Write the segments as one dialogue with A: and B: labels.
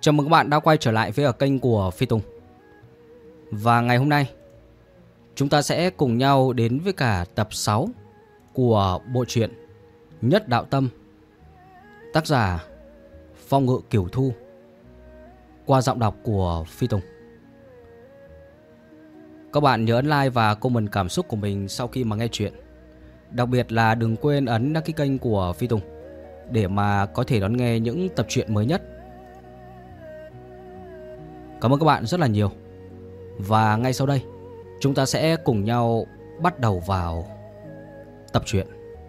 A: Chào mừng các bạn đã quay trở lại với kênh của Phi Tùng. Và ngày hôm nay chúng ta sẽ cùng nhau đến với cả tập 6 của bộ truyện Nhất Đạo Tâm, tác giả Phong Ngự Cửu Thu, qua giọng đọc của Phi Tùng. Các bạn nhớ ấn like và comment cảm xúc của mình sau khi mà nghe chuyện. Đặc biệt là đừng quên ấn đăng ký kênh của Phi Tùng để mà có thể đón nghe những tập truyện mới nhất. Cảm ơn các bạn rất là nhiều. Và ngay sau đây chúng ta sẽ cùng nhau bắt đầu vào tập truyện.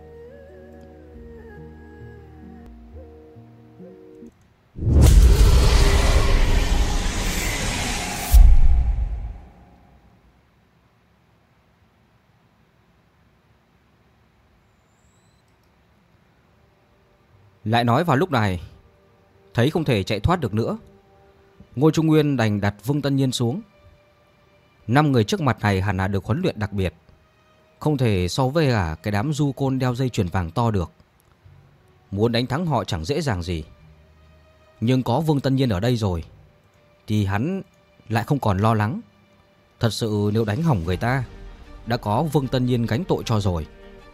A: Lại nói vào lúc này, thấy không thể chạy thoát được nữa, Ngô Trung Nguyên đành đặt Vương Tân Nhiên xuống. 5 người trước mặt này hẳn là được huấn luyện đặc biệt, không thể so với cả cái đám du côn đeo dây chuyền vàng to được. Muốn đánh thắng họ chẳng dễ dàng gì. Nhưng có Vương Tân Nhiên ở đây rồi thì hắn lại không còn lo lắng. Thật sự nếu đánh hỏng người ta, đã có Vương Tân Nhiên gánh tội cho rồi.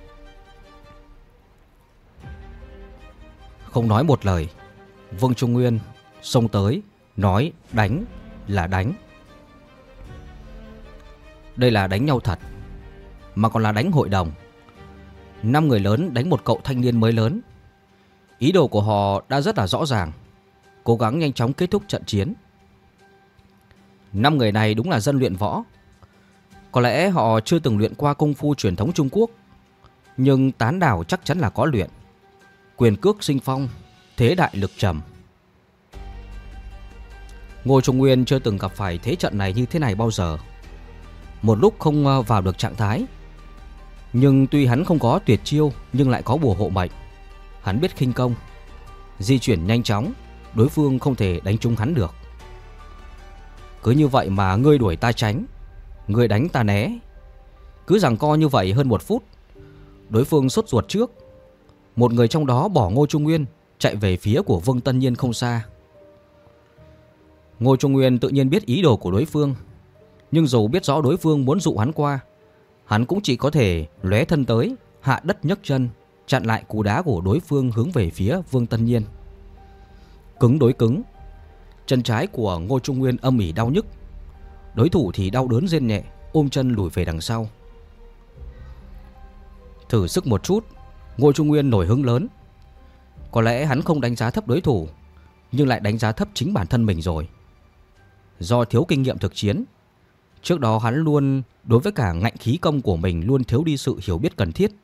A: Không nói một lời, Vương Trung Nguyên xông tới, nói đánh là đánh. Đây là đánh nhau thật, mà còn là đánh hội đồng. 5 người lớn đánh một cậu thanh niên mới lớn. Ý đồ của họ đã rất là rõ ràng, cố gắng nhanh chóng kết thúc trận chiến. 5 người này đúng là dân luyện võ. Có lẽ họ chưa từng luyện qua công phu truyền thống Trung Quốc, nhưng tán đảo chắc chắn là có luyện. Quyền cước sinh phong, thế đại lực trầm. Ngô Trung Nguyên chưa từng gặp phải thế trận này như thế này bao giờ. Một lúc không vào được trạng thái. Nhưng tuy hắn không có tuyệt chiêu, nhưng lại có bùa hộ mệnh. Hắn biết khinh công, di chuyển nhanh chóng, đối phương không thể đánh trúng hắn được. Cứ như vậy mà ngươi đuổi ta tránh, ngươi đánh ta né. Cứ giằng co như vậy hơn 1 phút, đối phương sốt ruột trước. Một người trong đó bỏ Ngô Trung Nguyên, chạy về phía của Vương Tân Nhiên không xa. Ngô Trung Nguyên tự nhiên biết ý đồ của đối phương, nhưng dù biết rõ đối phương muốn dụ hắn qua, hắn cũng chỉ có thể lóe thân tới, hạ đất nhấc chân, chặn lại cú đá của đối phương hướng về phía Vương Tân Nhiên. Cứng đối cứng, chân trái của Ngô Trung Nguyên âm ỉ đau nhức, đối thủ thì đau đớn rên nhẹ, ôm chân lùi về đằng sau. Thử sức một chút, Ngô Trung Nguyên nổi hứng lớn. Có lẽ hắn không đánh giá thấp đối thủ, nhưng lại đánh giá thấp chính bản thân mình rồi. Do thiếu kinh nghiệm thực chiến, trước đó hắn luôn đối với cả ngạnh khí công của mình luôn thiếu đi sự hiểu biết cần thiết.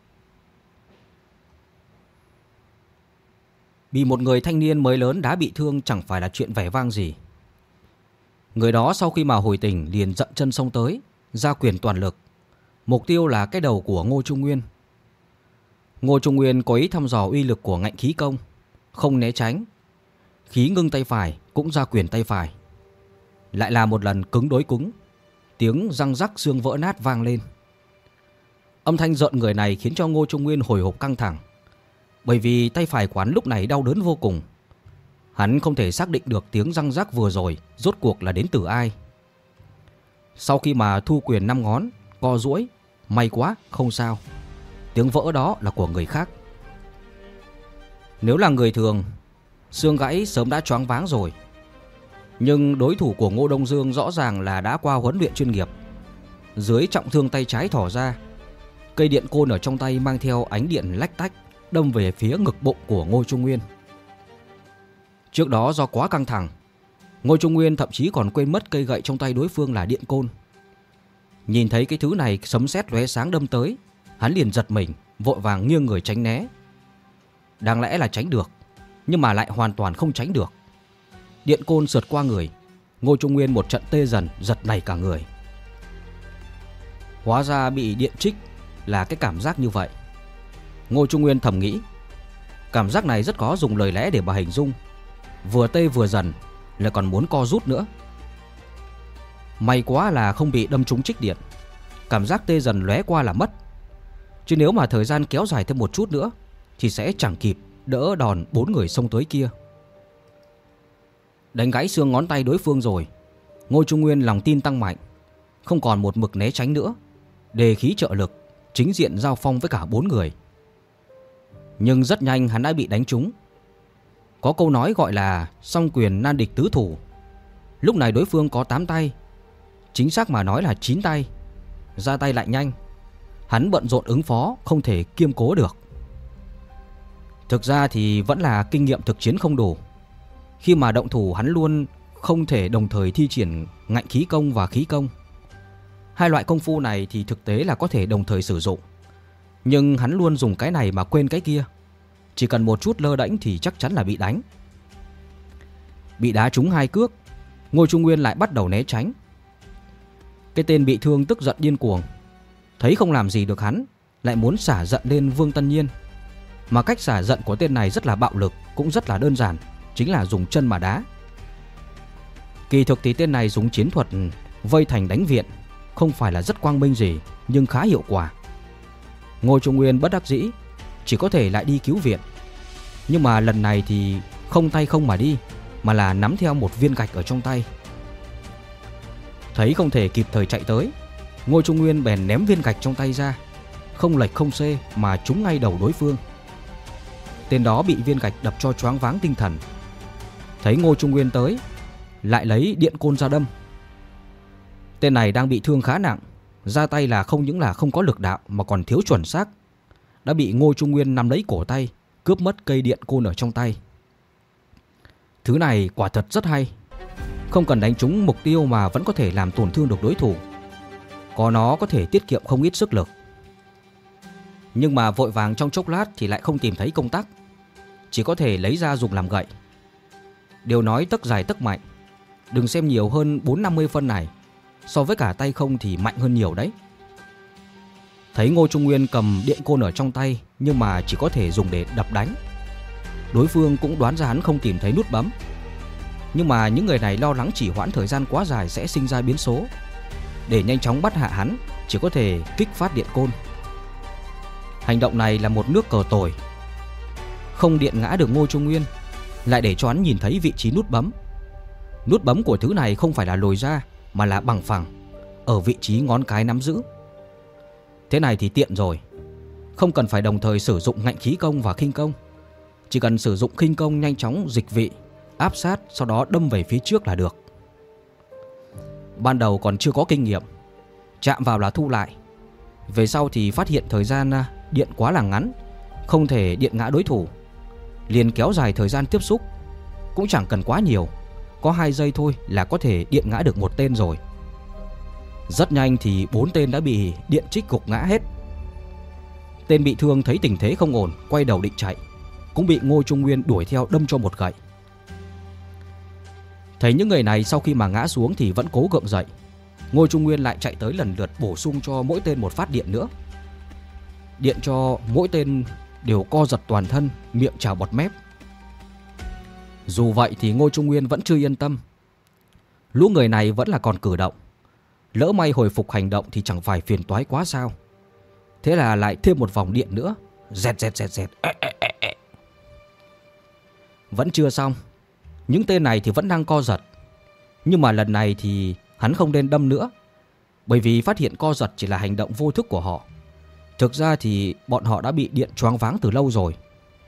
A: Bị một người thanh niên mới lớn đá bị thương chẳng phải là chuyện vẻ vang gì. Người đó sau khi mà hồi tỉnh liền dậm chân xông tới, ra quyền toàn lực. Mục tiêu là cái đầu của Ngô Trung Nguyên. Ngô Trung Nguyên có ý thăm dò uy lực của ngạnh khí công, không né tránh. Khí ngưng tay phải cũng ra quyền tay phải. Lại là một lần cứng đối cứng, tiếng răng rắc xương vỡ nát vang lên. Âm thanh rợn người này khiến cho Ngô Trung Nguyên hồi hộp căng thẳng, bởi vì tay phải của hắn lúc này đau đớn vô cùng. Hắn không thể xác định được tiếng răng rắc vừa rồi rốt cuộc là đến từ ai. Sau khi mà thu quyền 5 ngón, co duỗi, may quá không sao, tiếng vỡ đó là của người khác. Nếu là người thường, xương gãy sớm đã choáng váng rồi. Nhưng đối thủ của Ngô Đông Dương rõ ràng là đã qua huấn luyện chuyên nghiệp. Dưới trọng thương tay trái thỏ ra, cây điện côn ở trong tay mang theo ánh điện lách tách đâm về phía ngực bụng của Ngô Trung Nguyên. Trước đó do quá căng thẳng, Ngô Trung Nguyên thậm chí còn quên mất cây gậy trong tay đối phương là điện côn. Nhìn thấy cái thứ này sấm sét lóe sáng đâm tới, hắn liền giật mình, vội vàng nghiêng người tránh né. Đáng lẽ là tránh được, nhưng mà lại hoàn toàn không tránh được. Điện côn sượt qua người, Ngô Trung Nguyên một trận tê dần, giật nảy cả người. Hóa ra bị điện trích là cái cảm giác như vậy. Ngô Trung Nguyên thầm nghĩ, cảm giác này rất khó dùng lời lẽ để mà hình dung. Vừa tê vừa dần, lại còn muốn co rút nữa. May quá là không bị đâm trúng trích điện. Cảm giác tê dần lóe qua là mất. Chứ nếu mà thời gian kéo dài thêm một chút nữa thì sẽ chẳng kịp đỡ đòn 4 người xông tới kia. Đánh gãy xương ngón tay đối phương rồi, Ngô Trung Nguyên lòng tin tăng mạnh, không còn một mực né tránh nữa, đề khí trợ lực, chính diện giao phong với cả 4 người. Nhưng rất nhanh hắn đã bị đánh trúng. Có câu nói gọi là song quyền nan địch tứ thủ. Lúc này đối phương có 8 tay, chính xác mà nói là 9 tay, ra tay lại nhanh. Hắn bận rộn ứng phó, không thể kiêm cố được. Thực ra thì vẫn là kinh nghiệm thực chiến không đủ. Khi mà động thủ hắn luôn không thể đồng thời thi triển ngạnh khí công và khí công. Hai loại công phu này thì thực tế là có thể đồng thời sử dụng, nhưng hắn luôn dùng cái này mà quên cái kia. Chỉ cần một chút lơ đễnh thì chắc chắn là bị đánh. Bị đá trúng 2 cước, Ngô Trung Nguyên lại bắt đầu né tránh. Cái tên bị thương tức giận điên cuồng, thấy không làm gì được hắn, lại muốn xả giận lên Vương Tân Nhiên. Mà cách xả giận của tên này rất là bạo lực, cũng rất là đơn giản, chính là dùng chân mà đá. Kỳ thực thì tên này dùng chiến thuật vây thành đánh viện, không phải là rất quang minh gì, nhưng khá hiệu quả. Ngô Trung Nguyên bất đắc dĩ, chỉ có thể lại đi cứu viện. Nhưng mà lần này thì không tay không mà đi, mà là nắm theo một viên gạch ở trong tay. Thấy không thể kịp thời chạy tới, Ngô Trung Nguyên bèn ném viên gạch trong tay ra, không lệch không xê mà trúng ngay đầu đối phương. Tên đó bị viên gạch đập cho choáng váng tinh thần. Thấy Ngô Trung Nguyên tới, lại lấy điện côn ra đâm. Tên này đang bị thương khá nặng, ra tay là không những là không có lực đạo mà còn thiếu chuẩn xác, đã bị Ngô Trung Nguyên nắm lấy cổ tay, cướp mất cây điện côn ở trong tay. Thứ này quả thật rất hay, không cần đánh trúng mục tiêu mà vẫn có thể làm tổn thương được đối thủ. Có nó có thể tiết kiệm không ít sức lực. Nhưng mà vội vàng trong chốc lát thì lại không tìm thấy công tắc, chỉ có thể lấy ra dùng làm gậy. Điều nói tấc dài tấc mạnh, đừng xem nhiều hơn 4-50 phân này, so với cả tay không thì mạnh hơn nhiều đấy. Thấy Ngô Trung Nguyên cầm điện côn ở trong tay, nhưng mà chỉ có thể dùng để đập đánh. Đối phương cũng đoán ra hắn không tìm thấy nút bấm, nhưng mà những người này lo lắng chỉ hoãn thời gian quá dài sẽ sinh ra biến số. Để nhanh chóng bắt hạ hắn, chỉ có thể kích phát điện côn. Hành động này là một nước cờ tồi, không điện ngã được Ngô Trung Nguyên, lại để cho hắn nhìn thấy vị trí nút bấm. Nút bấm của thứ này không phải là lồi ra, mà là bằng phẳng, ở vị trí ngón cái nắm giữ. Thế này thì tiện rồi, không cần phải đồng thời sử dụng ngạnh khí công và khinh công. Chỉ cần sử dụng khinh công nhanh chóng dịch vị, áp sát, sau đó đâm về phía trước là được. Ban đầu còn chưa có kinh nghiệm, chạm vào là thu lại. Về sau thì phát hiện thời gian điện quá là ngắn, không thể điện ngã đối thủ, liền kéo dài thời gian tiếp xúc. Cũng chẳng cần quá nhiều, có 2 giây thôi là có thể điện ngã được một tên rồi. Rất nhanh thì 4 tên đã bị điện trích gục ngã hết. Tên bị thương thấy tình thế không ổn, quay đầu định chạy, cũng bị Ngô Trung Nguyên đuổi theo đâm cho một gậy. Thấy những người này sau khi mà ngã xuống thì vẫn cố gượng dậy, Ngô Trung Nguyên lại chạy tới lần lượt bổ sung cho mỗi tên một phát điện nữa. Điện cho mỗi tên đều co giật toàn thân, miệng trào bọt mép. Dù vậy thì Ngô Trung Nguyên vẫn chưa yên tâm. Lũ người này vẫn là còn cử động, lỡ may hồi phục hành động thì chẳng phải phiền toái quá sao. Thế là lại thêm một vòng điện nữa, dẹt. Vẫn chưa xong. Những tên này thì vẫn đang co giật, nhưng mà lần này thì hắn không nên đâm nữa, bởi vì phát hiện co giật chỉ là hành động vô thức của họ. Thực ra thì bọn họ đã bị điện choáng váng từ lâu rồi.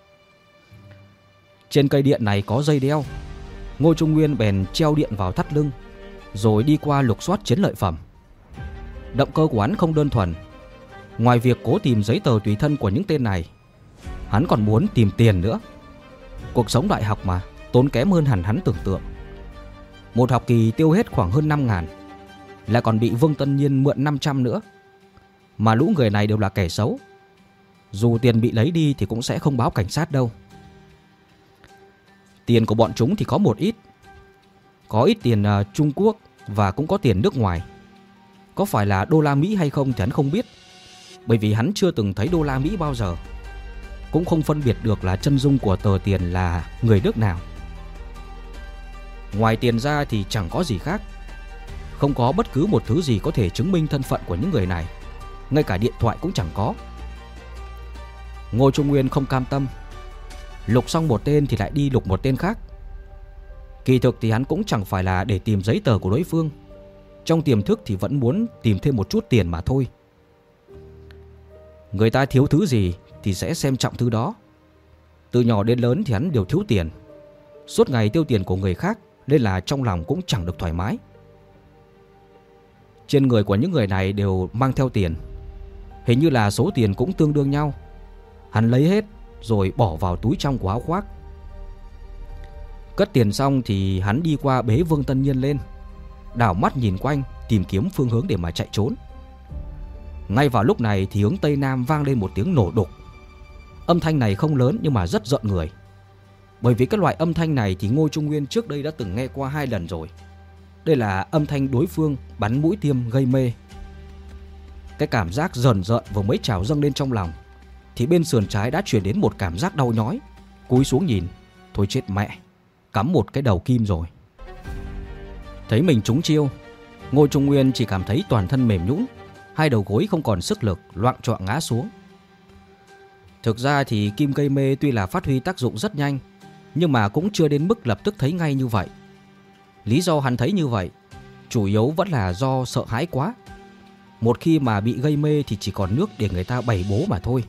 A: Trên cây điện này có dây đeo, Ngô Trung Nguyên bèn treo điện vào thắt lưng, rồi đi qua lục soát chiến lợi phẩm. Động cơ của hắn không đơn thuần. Ngoài việc cố tìm giấy tờ tùy thân của những tên này, hắn còn muốn tìm tiền nữa. Cuộc sống đại học mà, tốn kém hơn hẳn hắn tưởng tượng. Một học kỳ tiêu hết khoảng hơn 5.000, lại còn bị Vương Tân Nhiên mượn 500 nữa. Mà lũ người này đều là kẻ xấu, dù tiền bị lấy đi thì cũng sẽ không báo cảnh sát đâu. Tiền của bọn chúng thì có một ít, có ít tiền Trung Quốc và cũng có tiền nước ngoài. Có phải là đô la Mỹ hay không thì hắn không biết, bởi vì hắn chưa từng thấy đô la Mỹ bao giờ, cũng không phân biệt được là chân dung của tờ tiền là người nước nào. Ngoài tiền ra thì chẳng có gì khác, không có bất cứ một thứ gì có thể chứng minh thân phận của những người này, ngay cả điện thoại cũng chẳng có. Ngô Trung Nguyên không cam tâm, lục xong một tên thì lại đi lục một tên khác. Kỳ thực thì hắn cũng chẳng phải là để tìm giấy tờ của đối phương. Trong tiềm thức thì vẫn muốn tìm thêm một chút tiền mà thôi. Người ta thiếu thứ gì thì sẽ xem trọng thứ đó. Từ nhỏ đến lớn thì hắn đều thiếu tiền. Suốt ngày tiêu tiền của người khác, nên là trong lòng cũng chẳng được thoải mái. Trên người của những người này đều mang theo tiền. Hình như là số tiền cũng tương đương nhau. Hắn lấy hết rồi bỏ vào túi trong của áo khoác. Cất tiền xong thì hắn đi qua bế Vương Tân Nhiên lên, đảo mắt nhìn quanh tìm kiếm phương hướng để mà chạy trốn. Ngay vào lúc này thì hướng Tây Nam vang lên một tiếng nổ đục. Âm thanh này không lớn nhưng mà rất rợn người. Bởi vì cái loại âm thanh này thì Ngô Trung Nguyên trước đây đã từng nghe qua 2 lần rồi. Đây là âm thanh đối phương bắn mũi tiêm gây mê. Cái cảm giác rờn rợn vừa mới trào dâng lên trong lòng thì bên sườn trái đã chuyển đến một cảm giác đau nhói. Cúi xuống nhìn, thôi chết mẹ, cắm một cái đầu kim rồi. Thấy mình trúng chiêu, Ngô Trung Nguyên chỉ cảm thấy toàn thân mềm nhũn, hai đầu gối không còn sức lực, loạng choạng ngã xuống. Thực ra thì kim gây mê tuy là phát huy tác dụng rất nhanh, nhưng mà cũng chưa đến mức lập tức thấy ngay như vậy. Lý do hắn thấy như vậy chủ yếu vẫn là do sợ hãi quá. Một khi mà bị gây mê thì chỉ còn nước để người ta bày bố mà thôi.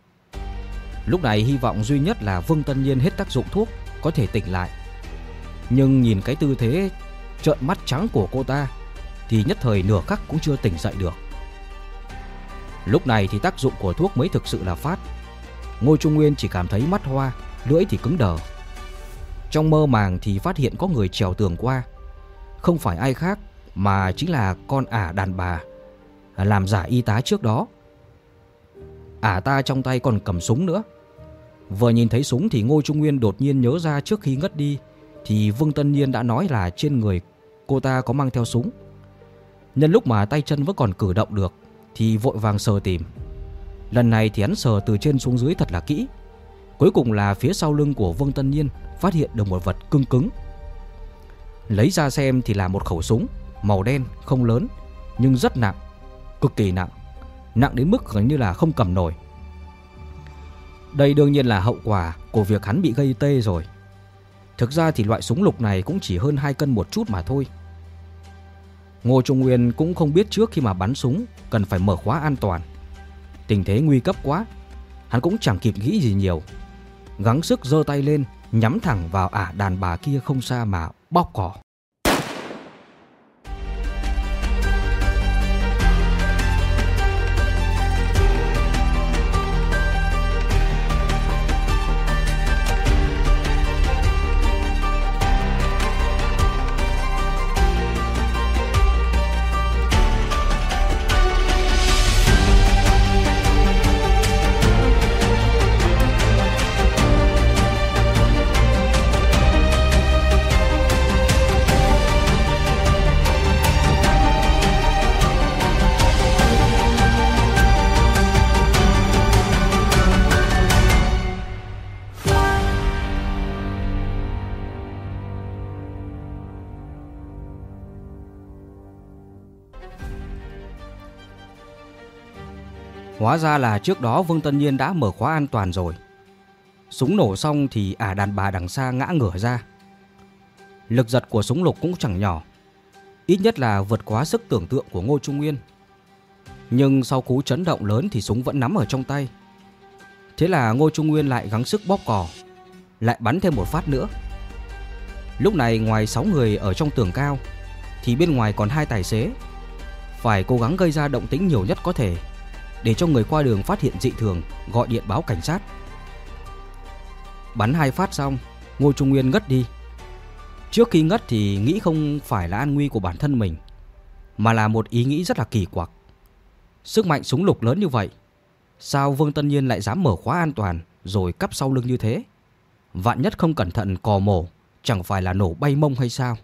A: Lúc này hy vọng duy nhất là Vương Tân Nhiên hết tác dụng thuốc có thể tỉnh lại. Nhưng nhìn cái tư thế trợn mắt trắng của cô ta thì nhất thời nửa khắc cũng chưa tỉnh dậy được. Lúc này thì tác dụng của thuốc mới thực sự là phát. Ngô Trung Nguyên chỉ cảm thấy mắt hoa, lưỡi thì cứng đờ. Trong mơ màng thì phát hiện có người trèo tường qua. Không phải ai khác mà chính là con ả đàn bà làm giả y tá trước đó. Ả ta trong tay còn cầm súng nữa. Vừa nhìn thấy súng thì Ngô Trung Nguyên đột nhiên nhớ ra trước khi ngất đi thì Vương Tân Nhiên đã nói là trên người cô ta có mang theo súng. Nhân lúc mà tay chân vẫn còn cử động được thì vội vàng sờ tìm. Lần này thì hắn sờ từ trên xuống dưới thật là kỹ. Cuối cùng là phía sau lưng của Vương Tân Nhiên phát hiện được một vật cứng cứng. Lấy ra xem thì là một khẩu súng màu đen, không lớn nhưng rất nặng, cực kỳ nặng. Nặng đến mức gần như là không cầm nổi. Đây đương nhiên là hậu quả của việc hắn bị gây tê rồi. Thực ra thì loại súng lục này cũng chỉ hơn 2 cân một chút mà thôi. Ngô Trung Nguyên cũng không biết trước khi mà bắn súng cần phải mở khóa an toàn. Tình thế nguy cấp quá, hắn cũng chẳng kịp nghĩ gì nhiều. Gắng sức giơ tay lên, nhắm thẳng vào ả đàn bà kia không xa mà bóp cò. Hóa ra là trước đó Vương Tân Nhiên đã mở khóa an toàn rồi. Súng nổ xong thì ả đàn bà đằng xa ngã ngửa ra. Lực giật của súng lục cũng chẳng nhỏ, ít nhất là vượt quá sức tưởng tượng của Ngô Trung Nguyên. Nhưng sau cú chấn động lớn thì súng vẫn nắm ở trong tay. Thế là Ngô Trung Nguyên lại gắng sức bóp cò, lại bắn thêm một phát nữa. Lúc này ngoài 6 người ở trong tường cao thì bên ngoài còn 2 tài xế. Phải cố gắng gây ra động tĩnh nhiều nhất có thể để cho người qua đường phát hiện dị thường, gọi điện báo cảnh sát. Bắn 2 phát xong, Ngô Trung Nguyên ngất đi. Trước khi ngất thì nghĩ không phải là an nguy của bản thân mình, mà là một ý nghĩ rất là kỳ quặc. Sức mạnh súng lục lớn như vậy, sao Vương Tân Nhiên lại dám mở khóa an toàn rồi cắp sau lưng như thế? Vạn nhất không cẩn thận cò mổ, chẳng phải là nổ bay mông hay sao?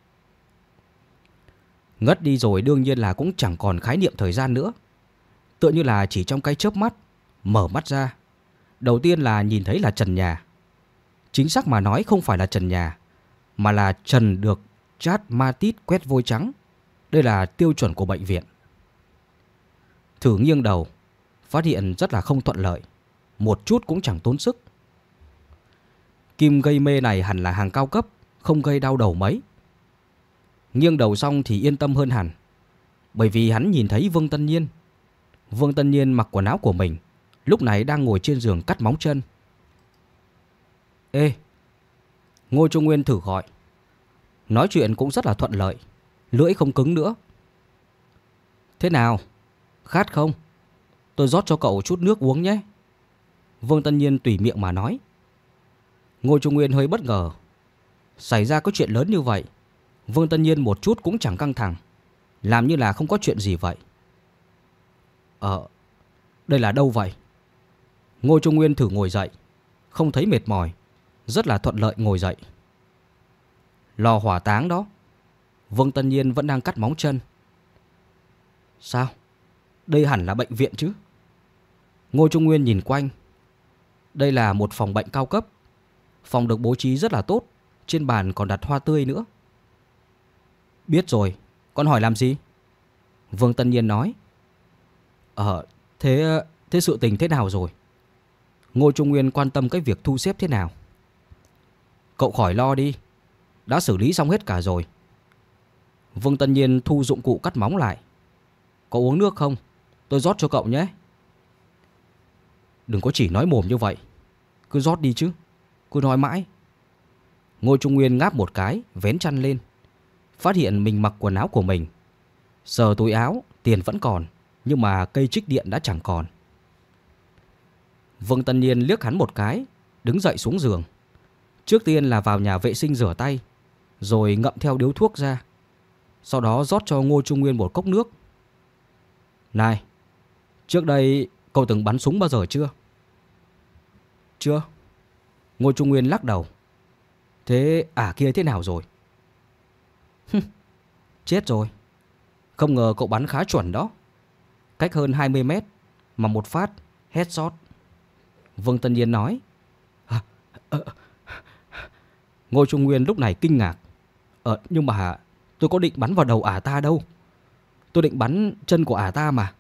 A: Ngất đi rồi đương nhiên là cũng chẳng còn khái niệm thời gian nữa. Tựa như là chỉ trong cái chớp mắt, mở mắt ra, đầu tiên là nhìn thấy là trần nhà. Chính xác mà nói không phải là trần nhà, mà là trần được chát ma tít quét vôi trắng. Đây là tiêu chuẩn của bệnh viện. Thử nghiêng đầu, phát hiện rất là không thuận lợi, một chút cũng chẳng tốn sức. Kim gây mê này hẳn là hàng cao cấp, không gây đau đầu mấy. Nghiêng đầu xong thì yên tâm hơn hẳn, bởi vì hắn nhìn thấy Vương Tân Nhiên. Vương Tân Nhiên mặc quần áo của mình, lúc này đang ngồi trên giường cắt móng chân. Ê, Ngô Trung Nguyên thử gọi. Nói chuyện cũng rất là thuận lợi, lưỡi không cứng nữa. Thế nào? Khát không? Tôi rót cho cậu chút nước uống nhé. Vương Tân Nhiên tùy miệng mà nói. Ngô Trung Nguyên hơi bất ngờ. Xảy ra có chuyện lớn như vậy, Vương Tân Nhiên một chút cũng chẳng căng thẳng, làm như là không có chuyện gì vậy. Đây là đâu vậy? Ngô Trung Nguyên thử ngồi dậy, không thấy mệt mỏi, rất là thuận lợi ngồi dậy. Lò hỏa táng đó. Vương Tân Nhiên vẫn đang cắt móng chân. Sao? Đây hẳn là bệnh viện chứ? Ngô Trung Nguyên nhìn quanh. Đây là một phòng bệnh cao cấp. Phòng được bố trí rất là tốt, trên bàn còn đặt hoa tươi nữa. Biết rồi, con hỏi làm gì? Vương Tân Nhiên nói. Thế sự tình thế nào rồi? Ngô Trung Nguyên quan tâm cái việc thu xếp thế nào. Cậu khỏi lo đi, đã xử lý xong hết cả rồi. Vương Tân Nhiên thu dụng cụ cắt móng lại. Có uống nước không? Tôi rót cho cậu nhé. Đừng có chỉ nói mồm như vậy, cứ rót đi chứ, cứ nói mãi. Ngô Trung Nguyên ngáp một cái, vén chăn lên, phát hiện mình mặc quần áo của mình. Sờ túi áo, tiền vẫn còn, nhưng mà cây trích điện đã chẳng còn. Vương Tân Nhiên liếc hắn một cái, đứng dậy xuống giường. Trước tiên là vào nhà vệ sinh rửa tay, rồi ngậm theo điếu thuốc ra. Sau đó rót cho Ngô Trung Nguyên một cốc nước. Này, trước đây cậu từng bắn súng bao giờ chưa? Chưa. Ngô Trung Nguyên lắc đầu. Thế kia thế nào rồi? Chết rồi. Không ngờ cậu bắn khá chuẩn đó. Cách hơn 20 mét mà một phát headshot. Vương Tân Nhiên nói. Ngô Trung Nguyên lúc này kinh ngạc. Nhưng mà tôi có định bắn vào đầu ả ta đâu. Tôi định bắn chân của ả ta mà.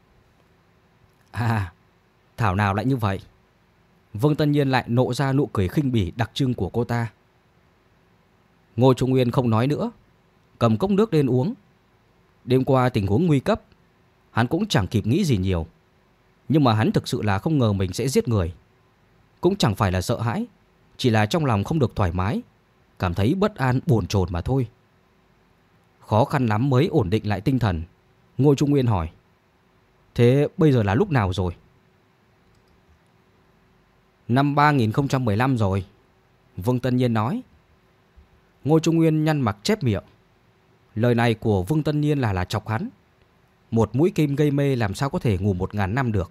A: Thảo nào lại như vậy. Vương Tân Nhiên lại nộ ra nụ cười khinh bỉ đặc trưng của cô ta. Ngô Trung Nguyên không nói nữa, cầm cốc nước lên uống. Đêm qua tình huống nguy cấp, hắn cũng chẳng kịp nghĩ gì nhiều. Nhưng mà hắn thực sự là không ngờ mình sẽ giết người. Cũng chẳng phải là sợ hãi, chỉ là trong lòng không được thoải mái, cảm thấy bất an bồn chồn mà thôi. Khó khăn lắm mới ổn định lại tinh thần. Ngô Trung Nguyên hỏi. Thế bây giờ là lúc nào rồi? Năm 3015 rồi, Vương Tân Nhiên nói. Ngô Trung Nguyên nhăn mặt chép miệng. Lời này của Vương Tân Nhiên là chọc hắn. Một mũi kim gây mê làm sao có thể ngủ 1000 năm được.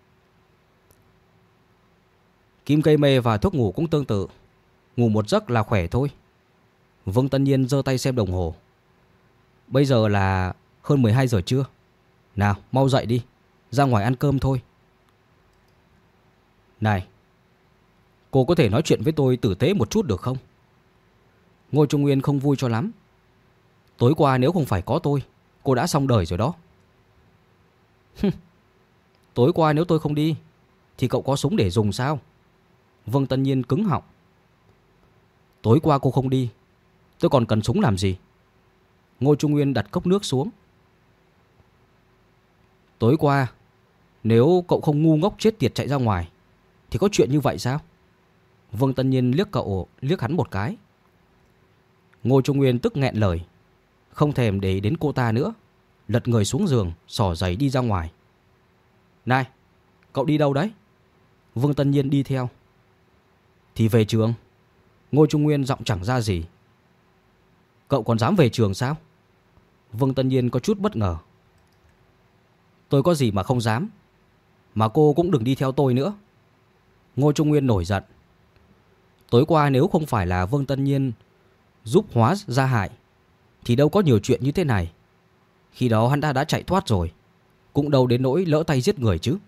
A: Kim gây mê và thuốc ngủ cũng tương tự, ngủ một giấc là khỏe thôi. Vương Tân Nhiên giơ tay xem đồng hồ. Bây giờ là hơn 12 giờ trưa. Nào mau dậy đi, ra ngoài ăn cơm thôi. Này, cô có thể nói chuyện với tôi tử tế một chút được không? Ngô Trung Nguyên không vui cho lắm. Tối qua nếu không phải có tôi, cô đã xong đời rồi đó. Tối qua nếu tôi không đi thì cậu có súng để dùng sao? Vương Tân Nhiên cứng họng. Tối qua cô không đi, tôi còn cần súng làm gì? Ngô Trung Nguyên đặt cốc nước xuống. Tối qua nếu cậu không ngu ngốc chết tiệt chạy ra ngoài thì có chuyện như vậy sao? Vương Tân Nhiên liếc hắn một cái. Ngô Trung Nguyên tức nghẹn lời, không thèm để ý đến cô ta nữa, lật người xuống giường, xỏ giày đi ra ngoài. Này, cậu đi đâu đấy? Vương Tân Nhiên đi theo. Thì về trường. Ngô Trung Nguyên giọng chẳng ra gì. Cậu còn dám về trường sao? Vương Tân Nhiên có chút bất ngờ. Tôi có gì mà không dám. Mà cô cũng đừng đi theo tôi nữa. Ngô Trung Nguyên nổi giận. Tối qua nếu không phải là Vương Tân Nhiên giúp hóa ra hại thì đâu có nhiều chuyện như thế này. Khi đó hắn đã chạy thoát rồi, cũng đâu đến nỗi lỡ tay giết người chứ.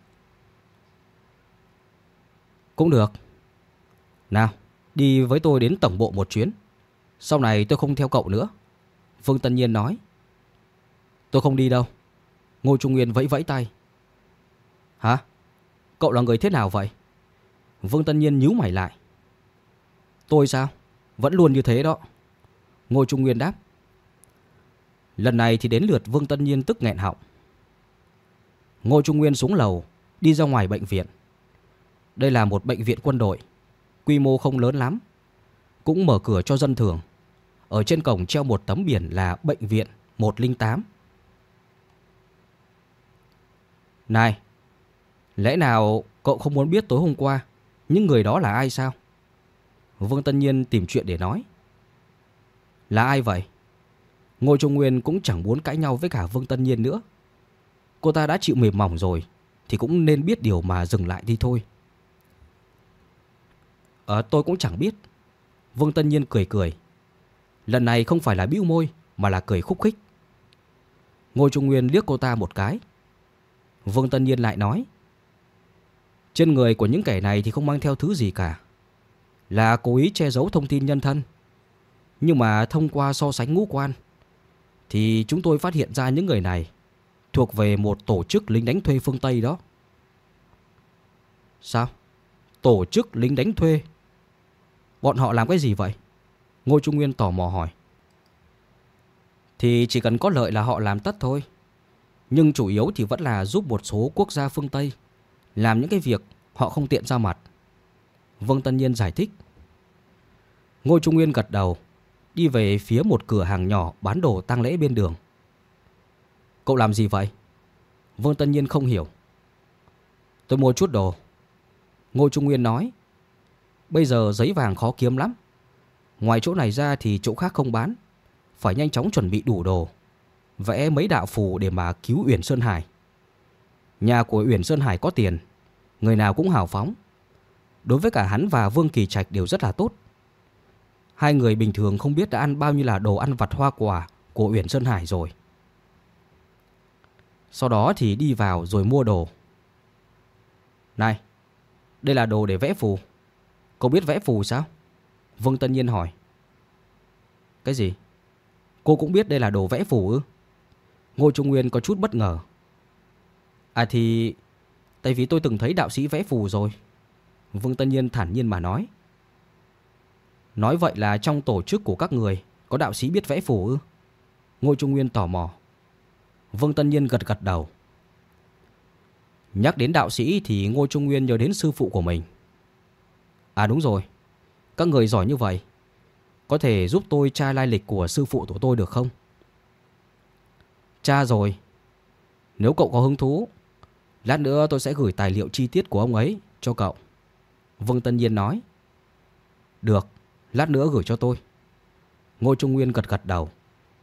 A: Cũng được. Nào, đi với tôi đến tổng bộ một chuyến. Sau này tôi không theo cậu nữa. Vương Tân Nhiên nói. Tôi không đi đâu. Ngô Trung Nguyên vẫy vẫy tay. Hả? Cậu là người thế nào vậy? Vương Tân Nhiên nhíu mày lại. Tôi sao? Vẫn luôn như thế đó. Ngô Trung Nguyên đáp. Lần này thì đến lượt Vương Tân Nhiên tức nghẹn họng. Ngô Trung Nguyên xuống lầu, đi ra ngoài bệnh viện. Đây là một bệnh viện quân đội, quy mô không lớn lắm, cũng mở cửa cho dân thường. Ở trên cổng treo một tấm biển là Bệnh viện 108. Này, lẽ nào cậu không muốn biết tối hôm qua những người đó là ai sao? Vương Tân Nhiên tìm chuyện để nói. Là ai vậy? Ngô Trung Nguyên cũng chẳng muốn cãi nhau với cả Vương Tân Nhiên nữa. Cô ta đã chịu mềm mỏng rồi thì cũng nên biết điều mà dừng lại đi thôi. Tôi cũng chẳng biết. Vương Tân Nhiên cười cười. Lần này không phải là bĩu môi mà là cười khúc khích. Ngô Trung Nguyên liếc cô ta một cái. Vương Tân Nhiên lại nói. Trên người của những kẻ này thì không mang theo thứ gì cả, là cố ý che giấu thông tin nhân thân. Nhưng mà thông qua so sánh ngũ quan thì chúng tôi phát hiện ra những người này thuộc về một tổ chức lính đánh thuê phương Tây đó. Sao? Tổ chức lính đánh thuê? Bọn họ làm cái gì vậy? Ngô Trung Nguyên tò mò hỏi. Thì chỉ cần có lợi là họ làm tất thôi. Nhưng chủ yếu thì vẫn là giúp một số quốc gia phương Tây làm những cái việc họ không tiện ra mặt. Vương Tân Nhiên giải thích. Ngô Trung Nguyên gật đầu, đi về phía một cửa hàng nhỏ bán đồ tang lễ bên đường. Cậu làm gì vậy? Vương Tân Nhiên không hiểu. Tôi mua chút đồ. Ngô Trung Nguyên nói. Bây giờ giấy vàng khó kiếm lắm. Ngoài chỗ này ra thì chỗ khác không bán. Phải nhanh chóng chuẩn bị đủ đồ, vẽ mấy đạo phù để mà cứu Uyển Sơn Hải. Nhà của Uyển Sơn Hải có tiền, người nào cũng hào phóng. Đối với cả hắn và Vương Kỳ Trạch đều rất là tốt. Hai người bình thường không biết đã ăn bao nhiêu là đồ ăn vặt hoa quả của Uyển Sơn Hải rồi. Sau đó thì đi vào rồi mua đồ. Này, đây là đồ để vẽ phù. Cậu biết vẽ phù sao? Vương Tân Nhiên hỏi. Cái gì? Cô cũng biết đây là đồ vẽ phù ư? Ngô Trung Nguyên có chút bất ngờ. À thì tại vì tôi từng thấy đạo sĩ vẽ phù rồi. Vương Tân Nhiên thản nhiên mà nói. Nói vậy là trong tổ chức của các người có đạo sĩ biết vẽ phù ư? Ngô Trung Nguyên tò mò. Vương Tân Nhiên gật gật đầu. Nhắc đến đạo sĩ thì Ngô Trung Nguyên nhớ đến sư phụ của mình. À đúng rồi, các người giỏi như vậy, có thể giúp tôi tra lai lịch của sư phụ của tôi được không? Tra rồi. Nếu cậu có hứng thú, lát nữa tôi sẽ gửi tài liệu chi tiết của ông ấy cho cậu. Vương Tân Nhiên nói. Được, lát nữa gửi cho tôi. Ngô Trung Nguyên gật gật đầu.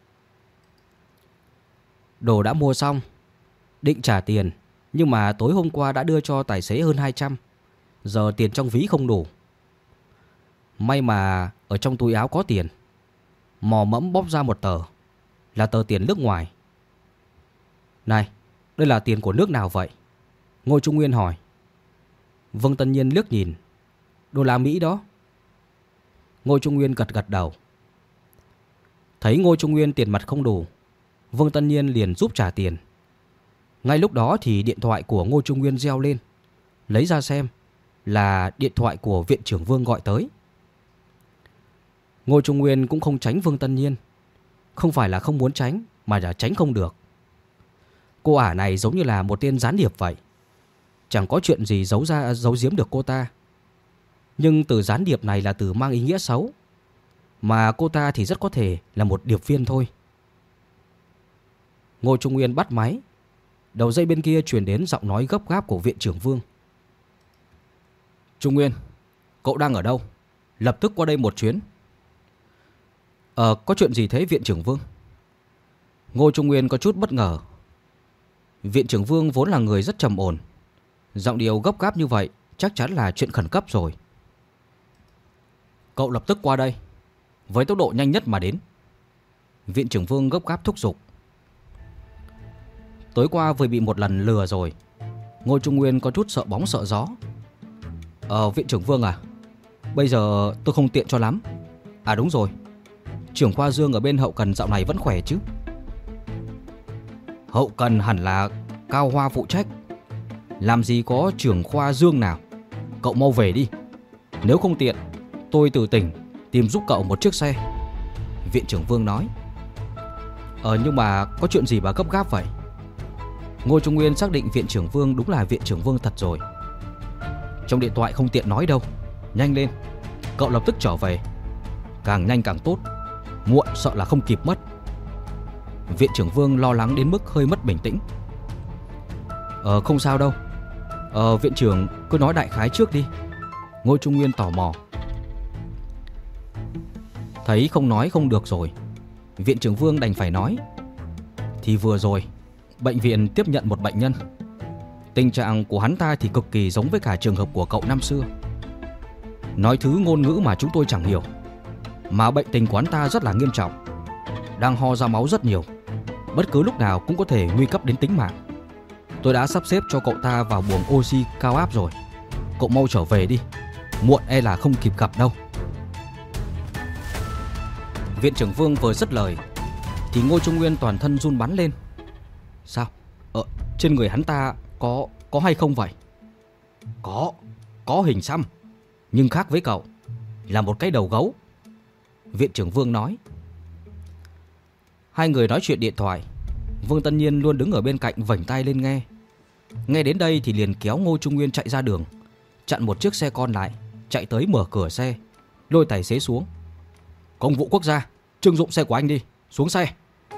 A: Đồ đã mua xong, định trả tiền, nhưng mà tối hôm qua đã đưa cho tài xế hơn 200. Giờ tiền trong ví không đủ. May mà ở trong túi áo có tiền. Mò mẫm bóp ra một tờ, là tờ tiền nước ngoài. Này, đây là tiền của nước nào vậy? Ngô Trung Nguyên hỏi. Vương Tân Nhiên liếc nhìn. Đô la Mỹ đó. Ngô Trung Nguyên gật gật đầu. Thấy Ngô Trung Nguyên tiền mặt không đủ, Vương Tân Nhiên liền giúp trả tiền. Ngay lúc đó thì điện thoại của Ngô Trung Nguyên reo lên. Lấy ra xem, là điện thoại của viện trưởng Vương gọi tới. Ngô Trung Nguyên cũng không tránh Vương Tân Nhiên. Không phải là không muốn tránh, mà là tránh không được. Cô ả này giống như là một tên gián điệp vậy. Chẳng có chuyện gì giấu giếm được cô ta. Nhưng từ gián điệp này là từ mang ý nghĩa xấu, mà cô ta thì rất có thể là một điệp viên thôi. Ngô Trung Nguyên bắt máy. Đầu dây bên kia truyền đến giọng nói gấp gáp của viện trưởng Vương. Trung Nguyên, cậu đang ở đâu? Lập tức qua đây một chuyến. Có chuyện gì thế viện trưởng Vương? Ngô Trung Nguyên có chút bất ngờ. Viện trưởng Vương vốn là người rất trầm ổn, giọng điệu gấp gáp như vậy chắc chắn là chuyện khẩn cấp rồi. Cậu lập tức qua đây, với tốc độ nhanh nhất mà đến. Viện trưởng Vương gấp gáp thúc giục. Tối qua vừa bị một lần lừa rồi. Ngô Trung Nguyên có chút sợ bóng sợ gió. Viện trưởng Vương à, bây giờ tôi không tiện cho lắm. À đúng rồi, trưởng khoa Dương ở bên hậu cần dạo này vẫn khỏe chứ? Hậu cần hẳn là Cao Hoa phụ trách. Làm gì có trưởng khoa Dương nào. Cậu mau về đi. Nếu không tiện, tôi từ tỉnh tìm giúp cậu một chiếc xe. Viện trưởng Vương nói. Nhưng mà có chuyện gì mà gấp gáp vậy? Ngô Trung Nguyên xác định Viện trưởng Vương đúng là Viện trưởng Vương thật rồi. Trong điện thoại không tiện nói đâu. Nhanh lên, cậu lập tức trở về. Càng nhanh càng tốt, muộn sợ là không kịp mất. Viện trưởng Vương lo lắng đến mức hơi mất bình tĩnh. Không sao đâu. Viện trưởng cứ nói đại khái trước đi. Ngô Trung Nguyên tò mò. Thấy không nói không được rồi, Viện trưởng Vương đành phải nói. Thì vừa rồi bệnh viện tiếp nhận một bệnh nhân. Tình trạng của hắn ta thì cực kỳ giống với cả trường hợp của cậu năm xưa. Nói thứ ngôn ngữ mà chúng tôi chẳng hiểu. Mà bệnh tình của hắn ta rất là nghiêm trọng, đang ho ra máu rất nhiều, bất cứ lúc nào cũng có thể nguy cấp đến tính mạng. Tôi đã sắp xếp cho cậu ta vào buồng oxy cao áp rồi. Cậu mau trở về đi, muộn e là không kịp gặp đâu. Viện trưởng Vương vừa dứt lời thì Ngô Trung Nguyên toàn thân run bắn lên. Sao? Trên người hắn ta có hay không vậy? Có hình xăm, nhưng khác với cậu, là một cái đầu gấu. Viện trưởng Vương nói. Hai người nói chuyện điện thoại. Vương Tân Nhiên luôn đứng ở bên cạnh vểnh tai lên nghe. Nghe đến đây thì liền kéo Ngô Trung Nguyên chạy ra đường, chặn một chiếc xe con lại, chạy tới mở cửa xe, lôi tài xế xuống. Công vụ quốc gia, trưng dụng xe của anh đi, xuống xe.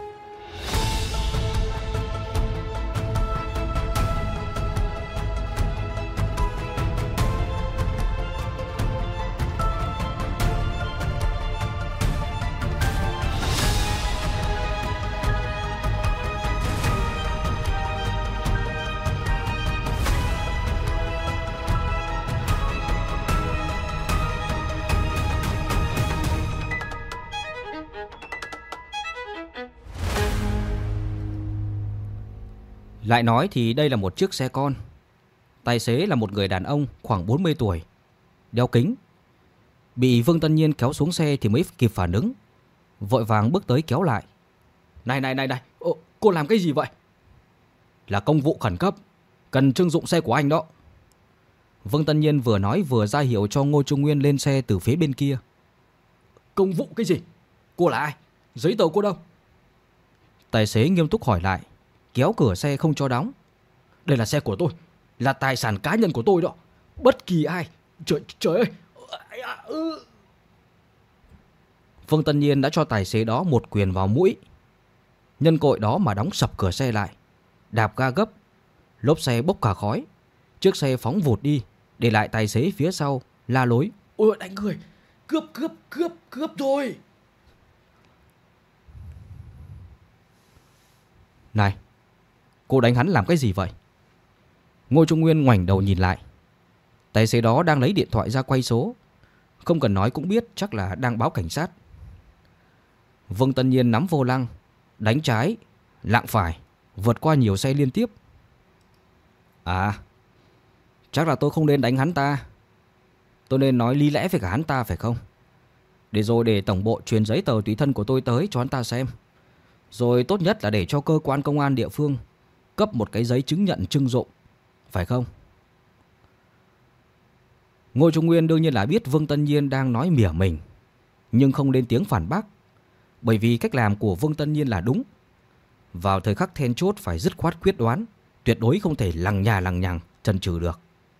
A: Lại nói thì đây là một chiếc xe con. Tài xế là một người đàn ông khoảng 40 tuổi, đeo kính. Bị Vương Tân Nhiên kéo xuống xe thì mới kịp phản ứng, vội vàng bước tới kéo lại. Này, cô làm cái gì vậy? Là công vụ khẩn cấp, cần trưng dụng xe của anh đó. Vương Tân Nhiên vừa nói vừa ra hiệu cho Ngô Trung Nguyên lên xe từ phía bên kia. Công vụ cái gì? Cô là ai? Giấy tờ cô đâu? Tài xế nghiêm túc hỏi lại, kéo cửa xe không cho đóng. Đây là xe của tôi, là tài sản cá nhân của tôi đó. Bất kỳ ai. Trời ơi. Vương Tân Nhiên đã cho tài xế đó một quyền vào mũi. Nhân cội đó mà đóng sập cửa xe lại, đạp ga gấp, lốp xe bốc cả khói. Chiếc xe phóng vụt đi, để lại tài xế phía sau la lối. Ôi đánh người, cướp rồi. Này, cô đánh hắn làm cái gì vậy? Ngô Trung Nguyên ngoảnh đầu nhìn lại. Tài xế đó đang lấy điện thoại ra quay số, không cần nói cũng biết chắc là đang báo cảnh sát. Vương Tân Nhiên nắm vô lăng, đánh trái, lạng phải, vượt qua nhiều xe liên tiếp. Chắc là tôi không nên đánh hắn ta. Tôi nên nói lý lẽ với cả hắn ta phải không? Để tổng bộ truyền giấy tờ tùy thân của tôi tới cho hắn ta xem. Rồi tốt nhất là để cho cơ quan công an địa phương cấp một cái giấy chứng nhận trưng dụng, phải không? Ngô Trung Nguyên đương nhiên là biết Vương Tân Nhiên đang nói mỉa mình, nhưng không lên tiếng phản bác, bởi vì cách làm của Vương Tân Nhiên là đúng. Vào thời khắc then chốt phải dứt khoát quyết đoán, tuyệt đối không thể lằng nhằng chần chừ được.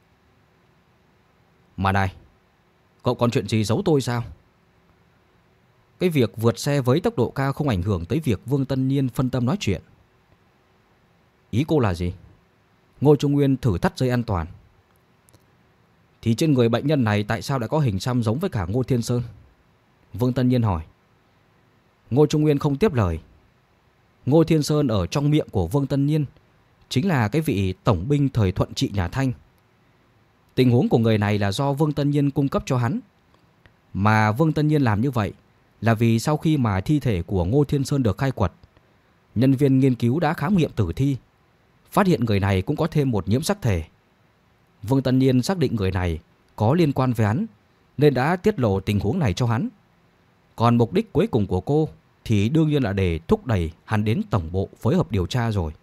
A: Mà này, cậu còn chuyện gì giấu tôi sao? Cái việc vượt xe với tốc độ cao không ảnh hưởng tới việc Vương Tân Nhiên phân tâm nói chuyện. Ý cô là gì? Ngô Trung Nguyên thử thắt dây an toàn. Thì trên người bệnh nhân này tại sao lại có hình xăm giống với cả Ngô Thiên Sơn? Vương Tân Nhiên hỏi. Ngô Trung Nguyên không tiếp lời. Ngô Thiên Sơn ở trong miệng của Vương Tân Nhiên chính là cái vị tổng binh thời Thuận trị nhà Thanh. Tình huống của người này là do Vương Tân Nhiên cung cấp cho hắn. Mà Vương Tân Nhiên làm như vậy là vì sau khi mà thi thể của Ngô Thiên Sơn được khai quật, nhân viên nghiên cứu đã khám nghiệm tử thi, phát hiện người này cũng có thêm một nhiễm sắc thể. Vương Tân Nhiên xác định người này có liên quan với hắn, nên đã tiết lộ tình huống này cho hắn. Còn mục đích cuối cùng của cô thì đương nhiên là để thúc đẩy hắn đến tổng bộ phối hợp điều tra rồi.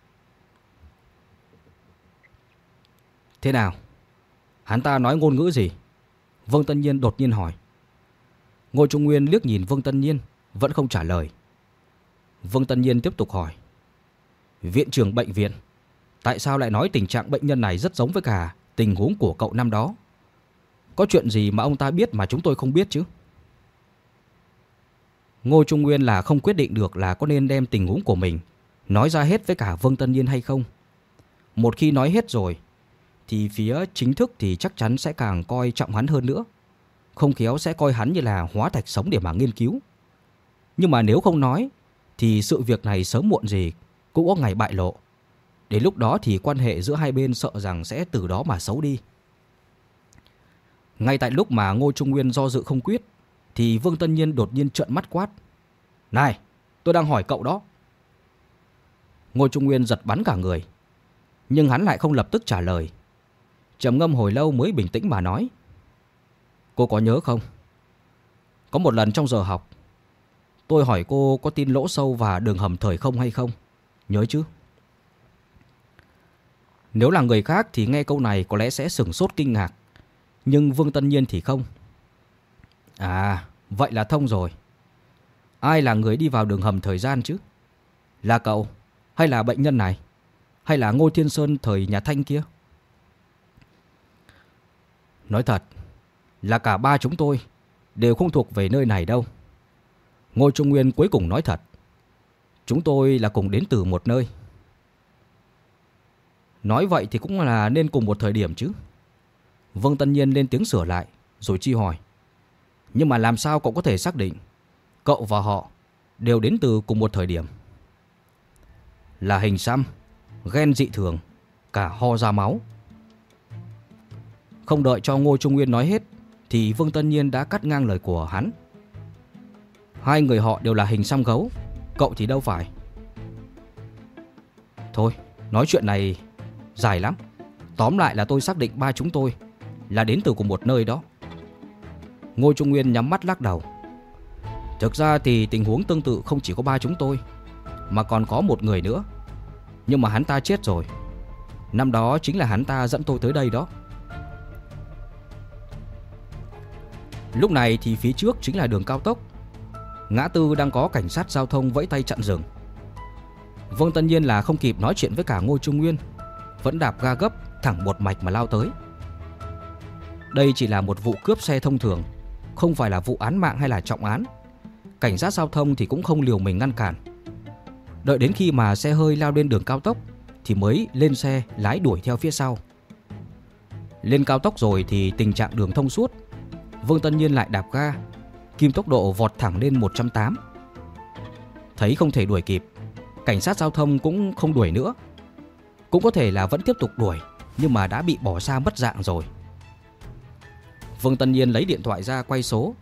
A: Thế nào? Hắn ta nói ngôn ngữ gì? Vương Tân Nhiên đột nhiên hỏi. Ngô Trung Nguyên liếc nhìn Vương Tân Nhiên, vẫn không trả lời. Vương Tân Nhiên tiếp tục hỏi: Viện trưởng bệnh viện, tại sao lại nói tình trạng bệnh nhân này rất giống với cả tình huống của cậu năm đó? Có chuyện gì mà ông ta biết mà chúng tôi không biết chứ? Ngô Trung Nguyên là không quyết định được là có nên đem tình huống của mình nói ra hết với cả Vương Tân Nhiên hay không. Một khi nói hết rồi thì phía chính thức thì chắc chắn sẽ càng coi trọng hắn hơn nữa, không khéo sẽ coi hắn như là hóa thạch sống để mà nghiên cứu. Nhưng mà nếu không nói thì sự việc này sớm muộn gì cũng có ngày bại lộ. Đến lúc đó thì quan hệ giữa hai bên sợ rằng sẽ từ đó mà xấu đi. Ngay tại lúc mà Ngô Trung Nguyên do dự không quyết thì Vương Tân Nhiên đột nhiên trợn mắt quát: Này, tôi đang hỏi cậu đó. Ngô Trung Nguyên giật bắn cả người, nhưng hắn lại không lập tức trả lời. Trầm ngâm hồi lâu mới bình tĩnh mà nói: Cô có nhớ không? Có một lần trong giờ học, tôi hỏi cô có tin lỗ sâu và đường hầm thời không hay không? Nhớ chứ? Nếu là người khác thì nghe câu này có lẽ sẽ sửng sốt kinh ngạc, nhưng Vương Tân Nhiên thì không. À, vậy là thông rồi. Ai là người đi vào đường hầm thời gian chứ? Là cậu, hay là bệnh nhân này, hay là Ngô Thiên Sơn thời nhà Thanh kia? Nói thật là cả ba chúng tôi đều không thuộc về nơi này đâu. Ngô Trung Nguyên cuối cùng nói thật: Chúng tôi là cùng đến từ một nơi. Nói vậy thì cũng là nên cùng một thời điểm chứ. Vương Tân Nhiên lên tiếng sửa lại, rồi chi hỏi: Nhưng mà làm sao cậu có thể xác định cậu và họ đều đến từ cùng một thời điểm? Là hình xăm, ghen dị thường, cả ho ra máu. Không đợi cho Ngô Trung Nguyên nói hết thì Vương Tân Nhiên đã cắt ngang lời của hắn: Hai người họ đều là hình xăm gấu, cậu thì đâu phải. Thôi, nói chuyện này dài lắm. Tóm lại là tôi xác định ba chúng tôi là đến từ cùng một nơi đó. Ngô Trung Nguyên nhắm mắt lắc đầu. Thực ra thì tình huống tương tự không chỉ có ba chúng tôi, mà còn có một người nữa. Nhưng mà hắn ta chết rồi. Năm đó chính là hắn ta dẫn tôi tới đây đó. Lúc này thì phía trước chính là đường cao tốc. Ngã tư đang có cảnh sát giao thông vẫy tay chặn dừng. Vương Tân Nhiên là không kịp nói chuyện với cả Ngô Trung Nguyên, vẫn đạp ga gấp thẳng một mạch mà lao tới. Đây chỉ là một vụ cướp xe thông thường, không phải là vụ án mạng hay là trọng án. Cảnh sát giao thông thì cũng không liều mình ngăn cản. Đợi đến khi mà xe hơi lao lên đường cao tốc thì mới lên xe lái đuổi theo phía sau. Lên cao tốc rồi thì tình trạng đường thông suốt. Vương Tân Nhiên lại đạp ga, kim tốc độ vọt thẳng lên 180. Thấy không thể đuổi kịp, cảnh sát giao thông cũng không đuổi nữa. Cũng có thể là vẫn tiếp tục đuổi, nhưng mà đã bị bỏ xa mất dạng rồi. Vương Tân Nhiên lấy điện thoại ra quay số.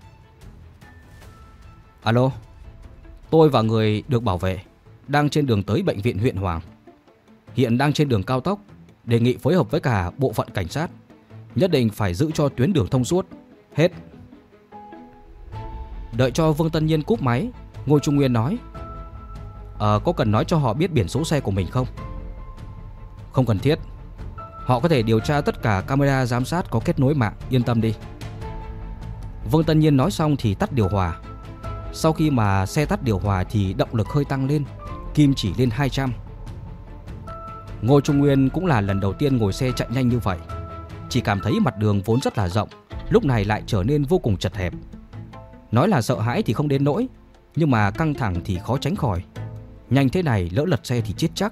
A: Alo, tôi và người được bảo vệ đang trên đường tới bệnh viện huyện Hoàng. Hiện đang trên đường cao tốc, đề nghị phối hợp với cả bộ phận cảnh sát. Nhất định phải giữ cho tuyến đường thông suốt. Hết. Đợi cho Vương Tân Nhiên cúp máy, Ngô Trung Nguyên nói: Có cần nói cho họ biết biển số xe của mình không? Không cần thiết. Họ có thể điều tra tất cả camera giám sát có kết nối mạng, yên tâm đi. Vương Tân Nhiên nói xong thì tắt điều hòa. Sau khi mà xe tắt điều hòa thì động lực hơi tăng lên, kim chỉ lên 200. Ngô Trung Nguyên cũng là lần đầu tiên ngồi xe chạy nhanh như vậy. Chỉ cảm thấy mặt đường vốn rất là rộng, lúc này lại trở nên vô cùng chật hẹp. Nói là sợ hãi thì không đến nỗi, nhưng mà căng thẳng thì khó tránh khỏi. Nhanh thế này lỡ lật xe thì chết chắc.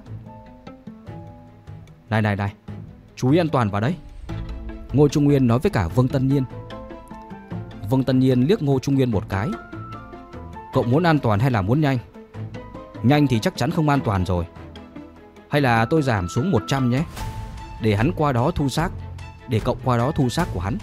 A: Này, chú ý an toàn vào đấy, Ngô Trung Nguyên nói với cả Vương Tân Nhiên. Vương Tân Nhiên liếc Ngô Trung Nguyên một cái. Cậu muốn an toàn hay là muốn nhanh? Nhanh thì chắc chắn không an toàn rồi. Hay là tôi giảm xuống 100 nhé, để hắn qua đó thu xác, để cậu qua đó thu xác của hắn.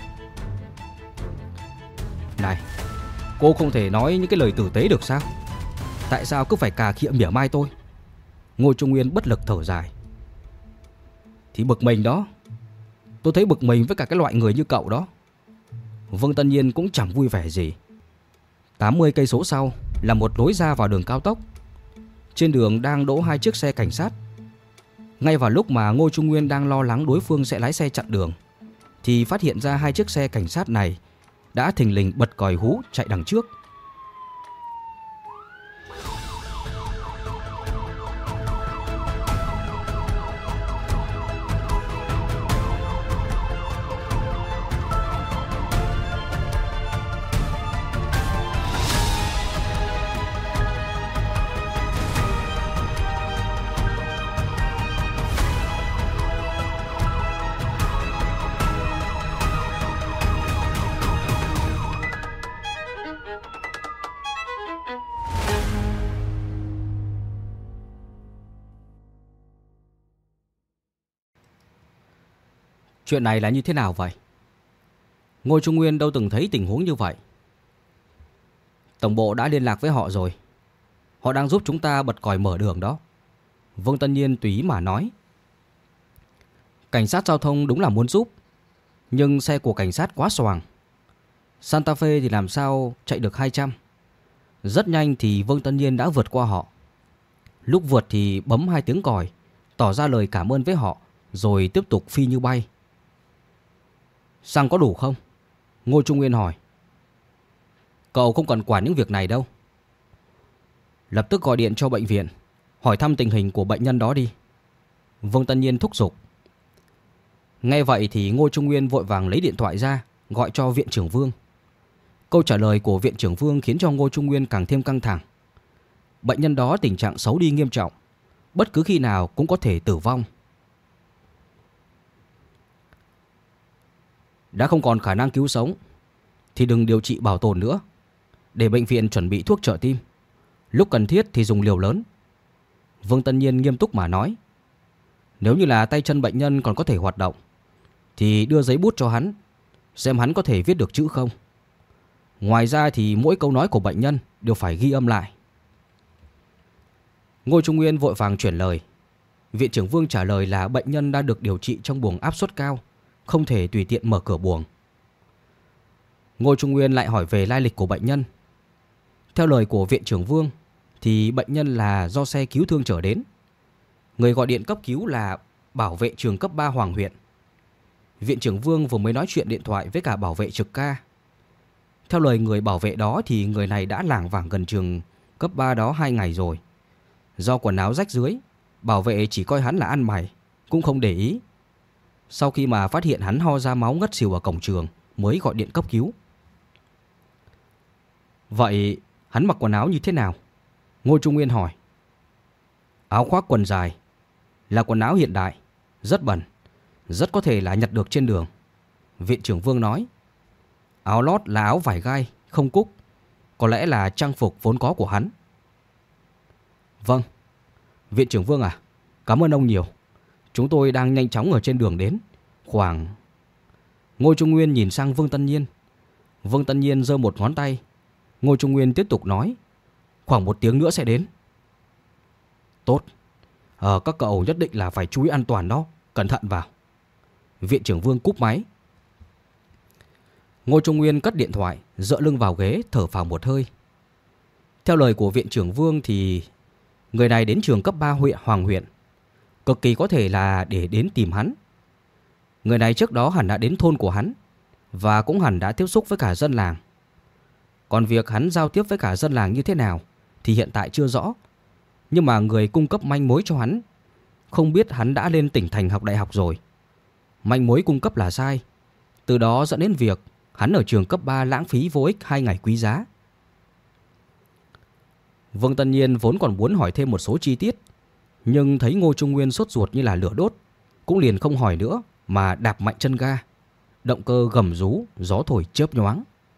A: Này, cô không thể nói những cái lời tử tế được sao? Tại sao cứ phải cà khịa mỉa mai tôi? Ngô Trung Nguyên bất lực thở dài. Thì bực mình đó. Tôi thấy bực mình với cả cái loại người như cậu đó. Vương Tân Nhiên cũng chẳng vui vẻ gì. 80 cây số sau là một lối ra vào đường cao tốc. Trên đường đang đỗ hai chiếc xe cảnh sát. Ngay vào lúc mà Ngô Trung Nguyên đang lo lắng đối phương sẽ lái xe chặn đường thì phát hiện ra hai chiếc xe cảnh sát này đã thình lình bật còi hú chạy đằng trước. Chuyện này là như thế nào vậy? Ngô Trung Nguyên đâu từng thấy tình huống như vậy. Tổng bộ đã liên lạc với họ rồi. Họ đang giúp chúng ta bật còi mở đường đó. Vương Tân Nhiên tùy ý mà nói. Cảnh sát giao thông đúng là muốn giúp, nhưng xe của cảnh sát quá xoàng. Santa Fe thì làm sao chạy được 200. Rất nhanh thì Vương Tân Nhiên đã vượt qua họ. Lúc vượt thì bấm 2 tiếng còi, tỏ ra lời cảm ơn với họ, rồi tiếp tục phi như bay. Xăng có đủ không? Ngô Trung Nguyên hỏi. Cậu không cần quản những việc này đâu. Lập tức gọi điện cho bệnh viện, hỏi thăm tình hình của bệnh nhân đó đi. Vương Tân Nhiên thúc giục. Nghe vậy thì Ngô Trung Nguyên vội vàng lấy điện thoại ra, gọi cho viện trưởng Vương. Câu trả lời của viện trưởng Vương khiến cho Ngô Trung Nguyên càng thêm căng thẳng. Bệnh nhân đó tình trạng xấu đi nghiêm trọng, bất cứ khi nào cũng có thể tử vong. Đã không còn khả năng cứu sống thì đừng điều trị bảo tồn nữa, để bệnh viện chuẩn bị thuốc trợ tim. Lúc cần thiết thì dùng liều lớn. Vương Tân Nhiên nghiêm túc mà nói. Nếu như là tay chân bệnh nhân còn có thể hoạt động thì đưa giấy bút cho hắn, xem hắn có thể viết được chữ không. Ngoài ra thì mỗi câu nói của bệnh nhân đều phải ghi âm lại. Ngô Trung Nguyên vội vàng chuyển lời. Viện trưởng Vương trả lời là bệnh nhân đã được điều trị trong buồng áp suất cao, không thể tùy tiện mở cửa buồng. Ngô Trung Nguyên lại hỏi về lai lịch của bệnh nhân. Theo lời của viện trưởng Vương thì bệnh nhân là do xe cứu thương chở đến. Người gọi điện cấp cứu là bảo vệ trường cấp 3 Hoàng huyện. Viện trưởng Vương vừa mới nói chuyện điện thoại với cả bảo vệ trực ca. Theo lời người bảo vệ đó thì người này đã lảng vảng gần trường cấp 3 đó 2 ngày rồi. Do quần áo rách rưới, bảo vệ chỉ coi hắn là ăn mày, cũng không để ý. Sau khi mà phát hiện hắn ho ra máu ngất xỉu ở cổng trường mới gọi điện cấp cứu. Vậy hắn mặc quần áo như thế nào? Ngô Trung Nguyên hỏi. Áo khoác quần dài, là quần áo hiện đại, rất bẩn, rất có thể là nhặt được trên đường. Viện trưởng Vương nói. Áo lót là áo vải gai, không cúc, có lẽ là trang phục vốn có của hắn. Vâng, viện trưởng Vương à, cảm ơn ông nhiều. Chúng tôi đang nhanh chóng ở trên đường đến. Khoảng... Ngô Trung Nguyên nhìn sang Vương Tân Nhiên. Vương Tân Nhiên giơ một ngón tay. Ngô Trung Nguyên tiếp tục nói. Khoảng 1 tiếng nữa sẽ đến. Tốt. Các cậu nhất định là phải chú ý an toàn đó. Cẩn thận vào. Viện trưởng Vương cúp máy. Ngô Trung Nguyên cất điện thoại, dựa lưng vào ghế, thở phào một hơi. Theo lời của viện trưởng Vương thì người này đến trường cấp 3 huyện Hoàng huyện, cực kỳ có thể là để đến tìm hắn. Người này trước đó hẳn đã đến thôn của hắn, và cũng hẳn đã tiếp xúc với cả dân làng. Còn việc hắn giao tiếp với cả dân làng như thế nào thì hiện tại chưa rõ. Nhưng mà người cung cấp manh mối cho hắn không biết hắn đã lên tỉnh thành học đại học rồi. Manh mối cung cấp là sai, từ đó dẫn đến việc hắn ở trường cấp 3 lãng phí vô ích 2 ngày quý giá. Vương Tân Nhiên vốn còn muốn hỏi thêm một số chi tiết, nhưng thấy Ngô Trung Nguyên sốt ruột như là lửa đốt, cũng liền không hỏi nữa mà đạp mạnh chân ga. Động cơ gầm rú, gió thổi chớp nhoáng.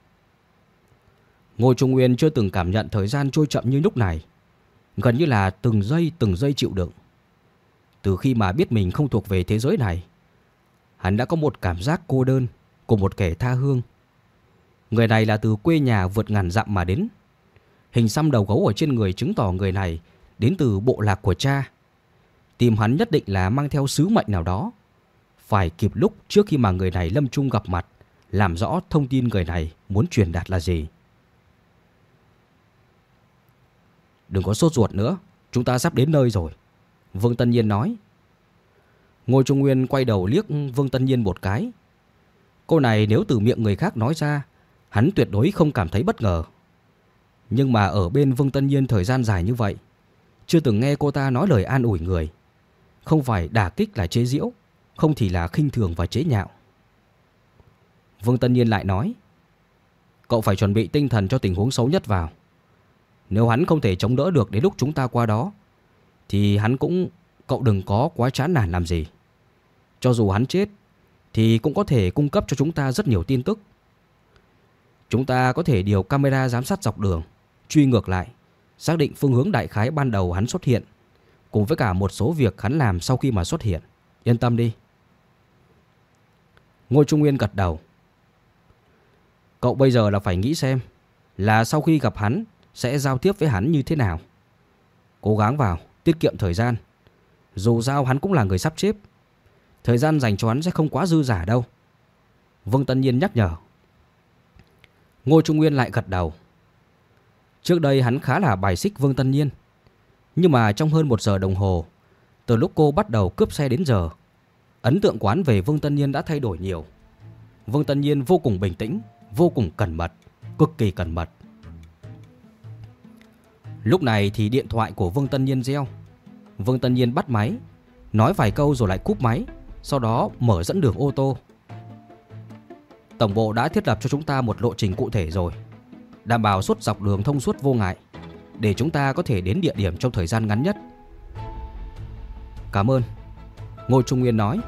A: Ngô Trung Nguyên chưa từng cảm nhận thời gian trôi chậm như lúc này, gần như là từng giây chịu đựng. Từ khi mà biết mình không thuộc về thế giới này, hắn đã có một cảm giác cô đơn của một kẻ tha hương. Người này là từ quê nhà vượt ngàn dặm mà đến. Hình xăm đầu gấu ở trên người chứng tỏ người này đến từ bộ lạc của cha. Tìm hắn nhất định là mang theo sứ mệnh nào đó, phải kịp lúc trước khi mà người này lâm chung gặp mặt, làm rõ thông tin người này muốn truyền đạt là gì. Đừng có sốt ruột nữa, chúng ta sắp đến nơi rồi, Vương Tân Nhiên nói. Ngô Trung Nguyên quay đầu liếc Vương Tân Nhiên một cái. Câu này nếu từ miệng người khác nói ra, hắn tuyệt đối không cảm thấy bất ngờ. Nhưng mà ở bên Vương Tân Nhiên thời gian dài như vậy, chưa từng nghe cô ta nói lời an ủi người. Không phải đả kích là chế giễu, không thì là khinh thường và chế nhạo. Vương Tân Nhiên lại nói. Cậu phải chuẩn bị tinh thần cho tình huống xấu nhất vào. Nếu hắn không thể chống đỡ được đến lúc chúng ta qua đó, thì cậu đừng có quá chán nản làm gì. Cho dù hắn chết thì cũng có thể cung cấp cho chúng ta rất nhiều tin tức. Chúng ta có thể điều camera giám sát dọc đường, truy ngược lại, xác định phương hướng đại khái ban đầu hắn xuất hiện, cùng với cả một số việc hắn làm sau khi mà xuất hiện. Yên tâm đi. Ngô Trung Nguyên gật đầu. Cậu bây giờ là phải nghĩ xem là sau khi gặp hắn sẽ giao tiếp với hắn như thế nào. Cố gắng vào, tiết kiệm thời gian. Dù sao hắn cũng là người sắp xếp, thời gian dành cho hắn sẽ không quá dư dả đâu. Vương Tân Nhiên nhắc nhở. Ngô Trung Nguyên lại gật đầu. Trước đây hắn khá là bài xích Vương Tân Nhiên, nhưng mà trong hơn 1 giờ đồng hồ, từ lúc cô bắt đầu cướp xe đến giờ, ấn tượng quán về Vương Tân Nhiên đã thay đổi nhiều. Vương Tân Nhiên vô cùng bình tĩnh, vô cùng cẩn mật, cực kỳ cẩn mật. Lúc này thì điện thoại của Vương Tân Nhiên reo. Vương Tân Nhiên bắt máy, nói vài câu rồi lại cúp máy, sau đó mở dẫn đường ô tô. Tổng bộ đã thiết lập cho chúng ta một lộ trình cụ thể rồi, đảm bảo suốt dọc đường thông suốt vô ngại, để chúng ta có thể đến địa điểm trong thời gian ngắn nhất. Cảm ơn, Ngô Trung Nguyên nói.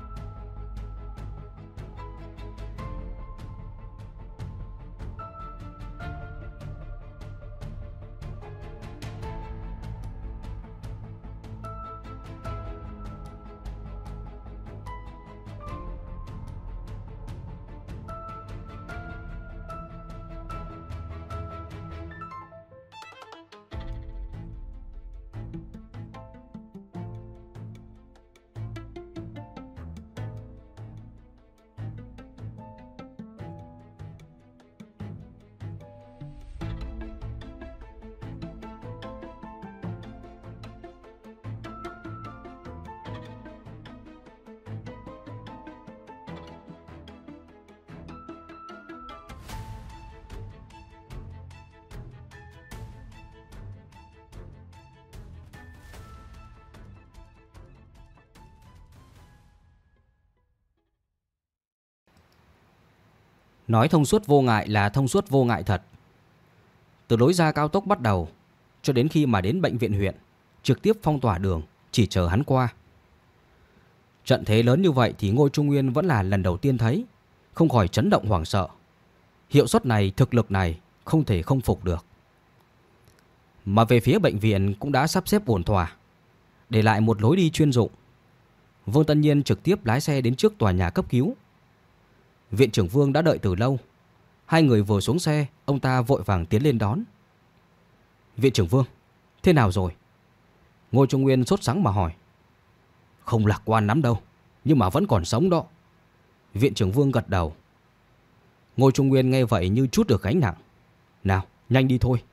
A: Nói thông suốt vô ngại là thông suốt vô ngại thật. Từ lối ra cao tốc bắt đầu cho đến khi mà đến bệnh viện huyện, trực tiếp phong tỏa đường, chỉ chờ hắn qua. Trận thế lớn như vậy thì Ngô Trung Nguyên vẫn là lần đầu tiên thấy, không khỏi chấn động hoảng sợ. Hiệu suất này, thực lực này không thể không phục được. Mà về phía bệnh viện cũng đã sắp xếp ổn thỏa, để lại một lối đi chuyên dụng. Vương Tân Nhiên trực tiếp lái xe đến trước tòa nhà cấp cứu. Viện trưởng Vương đã đợi từ lâu. Hai người vừa xuống xe, ông ta vội vàng tiến lên đón. Viện trưởng Vương, thế nào rồi? Ngô Trung Nguyên sốt sắng mà hỏi. Không lạc quan lắm đâu, nhưng mà vẫn còn sống đó. Viện trưởng Vương gật đầu. Ngô Trung Nguyên nghe vậy như trút được gánh nặng. Nào, nhanh đi thôi.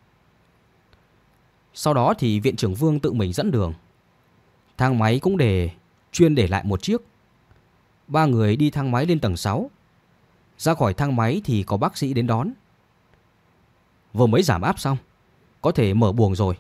A: Sau đó thì viện trưởng Vương tự mình dẫn đường. Thang máy cũng chuyên để lại một chiếc. Ba người đi thang máy lên tầng 6. Ra khỏi thang máy thì có bác sĩ đến đón. Vừa mới giảm áp xong, có thể mở buồng rồi.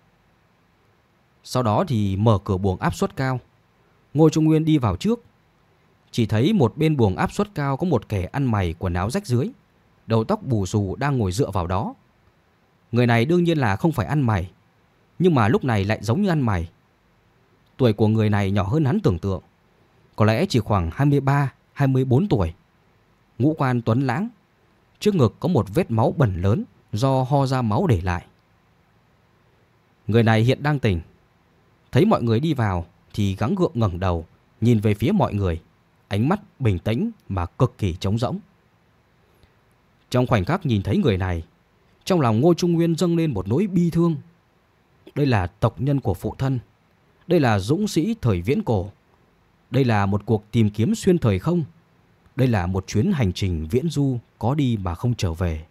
A: Sau đó thì mở cửa buồng áp suất cao. Ngô Trung Nguyên đi vào trước. Chỉ thấy một bên buồng áp suất cao có một kẻ ăn mày quần áo rách rưới, đầu tóc bù xù đang ngồi dựa vào đó. Người này đương nhiên là không phải ăn mày, nhưng mà lúc này lại giống như ăn mày. Tuổi của người này nhỏ hơn hắn tưởng tượng, có lẽ chỉ khoảng 23, 24 tuổi. Ngũ quan tuấn lãng, trước ngực có một vết máu bẩn lớn do ho ra máu để lại. Người này hiện đang tỉnh. Thấy mọi người đi vào thì gắng gượng ngẩng đầu, nhìn về phía mọi người, ánh mắt bình tĩnh mà cực kỳ trống rỗng. Trong khoảnh khắc nhìn thấy người này, trong lòng Ngô Trung Nguyên dâng lên một nỗi bi thương. Đây là tộc nhân của phụ thân. Đây là dũng sĩ thời viễn cổ. Đây là một cuộc tìm kiếm xuyên thời không. Đây là một chuyến hành trình viễn du có đi mà không trở về.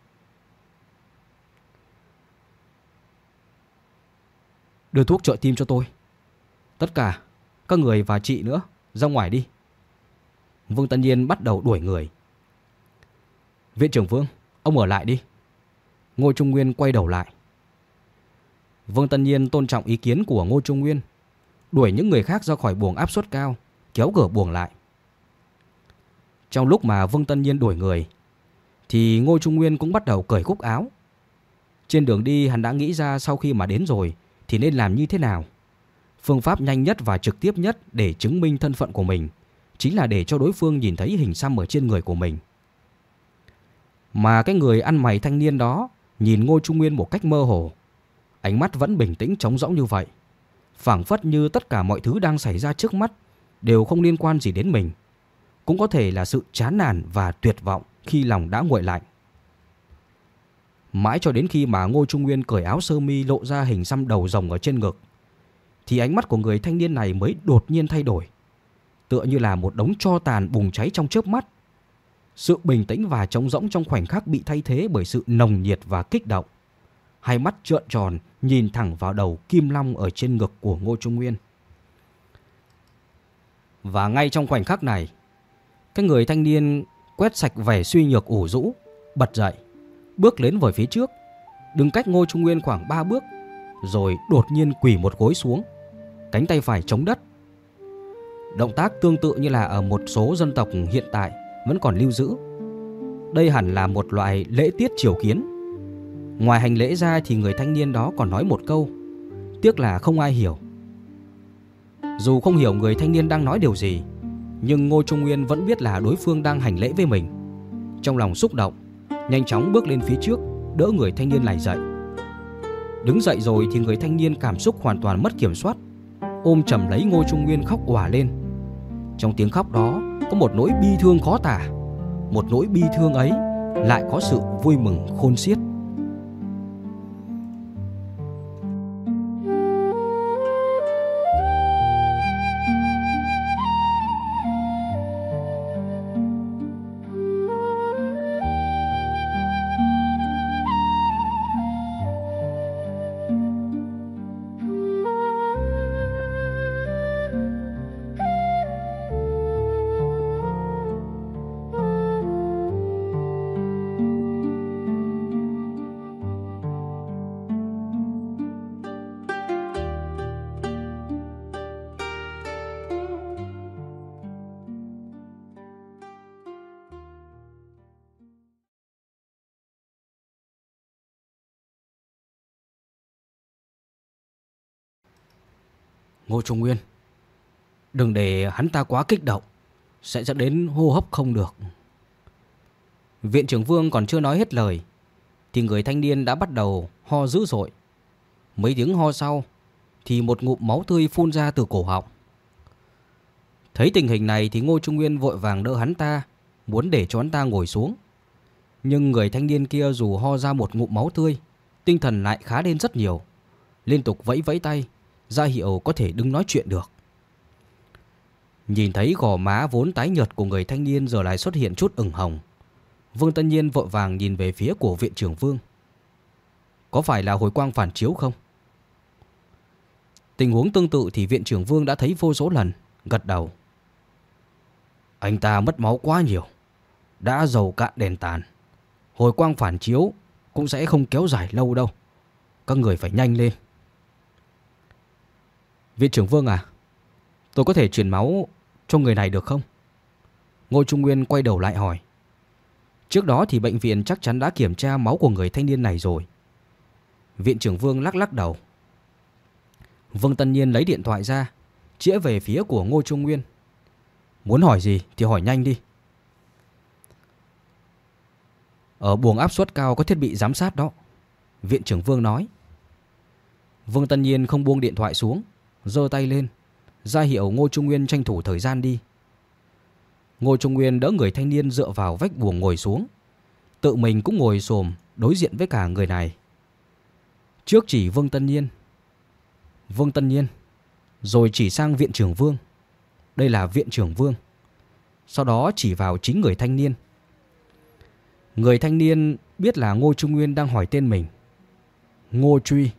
A: Đưa thuốc trợ tim cho tôi. Tất cả, các người và chị nữa, ra ngoài đi. Vương Tân Nhiên bắt đầu đuổi người. Viện trưởng Vương, ông ở lại đi. Ngô Trung Nguyên quay đầu lại. Vương Tân Nhiên tôn trọng ý kiến của Ngô Trung Nguyên, đuổi những người khác ra khỏi buồng áp suất cao, kéo cửa buồng lại. Trong lúc mà Vương Tân Nhiên đuổi người thì Ngô Trung Nguyên cũng bắt đầu cởi cúc áo. Trên đường đi hắn đã nghĩ ra sau khi mà đến rồi thì nên làm như thế nào. Phương pháp nhanh nhất và trực tiếp nhất để chứng minh thân phận của mình chính là để cho đối phương nhìn thấy hình xăm ở trên người của mình. Mà cái người ăn mày thanh niên đó nhìn Ngô Trung Nguyên một cách mơ hồ, ánh mắt vẫn bình tĩnh trống rỗng như vậy, phảng phất như tất cả mọi thứ đang xảy ra trước mắt đều không liên quan gì đến mình. cũng có thể là sự chán nản và tuyệt vọng khi lòng đã nguội lạnh. Mãi cho đến khi mà Ngô Trung Nguyên cởi áo sơ mi lộ ra hình xăm đầu rồng ở trên ngực, thì ánh mắt của người thanh niên này mới đột nhiên thay đổi, tựa như là một đống tro tàn bùng cháy trong chớp mắt. Sự bình tĩnh và trống rỗng trong khoảnh khắc bị thay thế bởi sự nồng nhiệt và kích động. Hai mắt trợn tròn nhìn thẳng vào đầu kim long ở trên ngực của Ngô Trung Nguyên. Và ngay trong khoảnh khắc này, cái người thanh niên quét sạch vẻ suy nhược ủ rũ, bật dậy, bước lên về phía trước, đứng cách Ngô Trung Nguyên khoảng 3 bước, rồi đột nhiên quỳ một gối xuống, cánh tay phải chống đất. Động tác tương tự như là ở một số dân tộc hiện tại vẫn còn lưu giữ. Đây hẳn là một loại lễ tiết triều kiến. Ngoài hành lễ ra thì người thanh niên đó còn nói một câu, tiếc là không ai hiểu. Dù không hiểu người thanh niên đang nói điều gì, nhưng Ngô Trung Nguyên vẫn biết là đối phương đang hành lễ với mình. Trong lòng xúc động, nhanh chóng bước lên phía trước, đỡ người thanh niên này dậy. Đứng dậy rồi thì người thanh niên cảm xúc hoàn toàn mất kiểm soát, ôm chầm lấy Ngô Trung Nguyên khóc òa lên. Trong tiếng khóc đó có một nỗi bi thương khó tả. Một nỗi bi thương ấy lại có sự vui mừng khôn xiết. Ngô Trung Nguyên, đừng để hắn ta quá kích động, sẽ dẫn đến hô hấp không được. Viện trưởng Vương còn chưa nói hết lời thì người thanh niên đã bắt đầu ho dữ dội. Mấy tiếng ho sau thì một ngụm máu tươi phun ra từ cổ họng. Thấy tình hình này thì Ngô Trung Nguyên vội vàng đỡ hắn ta, muốn để cho hắn ta ngồi xuống. Nhưng người thanh niên kia dù ho ra một ngụm máu tươi, tinh thần lại khá lên rất nhiều, liên tục vẫy vẫy tay ra hiệu có thể đứng nói chuyện được. Nhìn thấy gò má vốn tái nhợt của người thanh niên giờ lại xuất hiện chút ửng hồng, Vương Tân Nhiên vội vàng nhìn về phía của viện trưởng Vương. Có phải là hồi quang phản chiếu không? Tình huống tương tự thì viện trưởng Vương đã thấy vô số lần, gật đầu. Anh ta mất máu quá nhiều, đã dầu cạn đèn tàn. Hồi quang phản chiếu cũng sẽ không kéo dài lâu đâu. Các người phải nhanh lên. Viện trưởng Vương à, tôi có thể truyền máu cho người này được không? Ngô Trung Nguyên quay đầu lại hỏi. Trước đó thì bệnh viện chắc chắn đã kiểm tra máu của người thanh niên này rồi. Viện trưởng Vương lắc lắc đầu. Vương Tân Nhiên lấy điện thoại ra, chĩa về phía của Ngô Trung Nguyên. Muốn hỏi gì thì hỏi nhanh đi. Ở buồng áp suất cao có thiết bị giám sát đó, viện trưởng Vương nói. Vương Tân Nhiên không buông điện thoại xuống, giơ tay lên, ra hiệu Ngô Trung Nguyên tranh thủ thời gian đi. Ngô Trung Nguyên đỡ người thanh niên dựa vào vách buồng ngồi xuống, tự mình cũng ngồi xổm đối diện với cả người này. Trước chỉ Vương Tân Nhiên, rồi chỉ sang viện trưởng Vương. Đây là viện trưởng Vương. Sau đó chỉ vào chính người thanh niên. Người thanh niên biết là Ngô Trung Nguyên đang hỏi tên mình. Ngô Truy.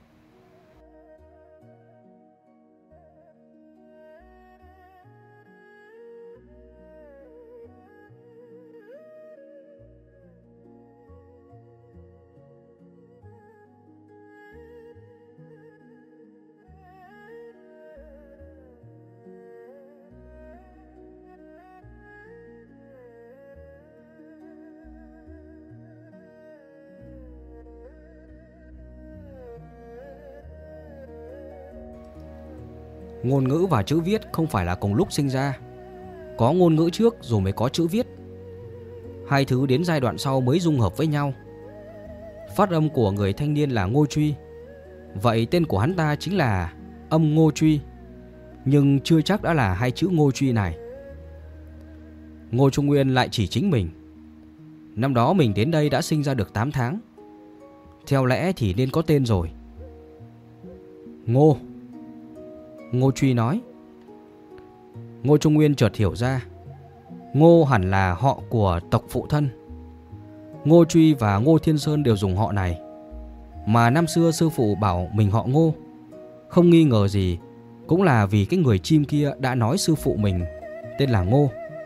A: Ngôn ngữ và chữ viết không phải là cùng lúc sinh ra. Có ngôn ngữ trước rồi mới có chữ viết. Hai thứ đến giai đoạn sau mới dung hợp với nhau. Phát âm của người thanh niên là Ngô Truy, vậy tên của hắn ta chính là âm Ngô Truy, nhưng chưa chắc đã là hai chữ Ngô Truy này. Ngô Trung Nguyên lại chỉ chính mình. Năm đó mình đến đây đã sinh ra được 8 tháng. Theo lẽ thì nên có tên rồi. Ngô. Ngô Truy nói. Ngô Trung Nguyên chợt hiểu ra, Ngô hẳn là họ của tộc phụ thân. Ngô Truy và Ngô Thiên Sơn đều dùng họ này. Mà năm xưa sư phụ bảo mình họ Ngô, không nghi ngờ gì cũng là vì cái người chim kia đã nói sư phụ mình tên là Ngô.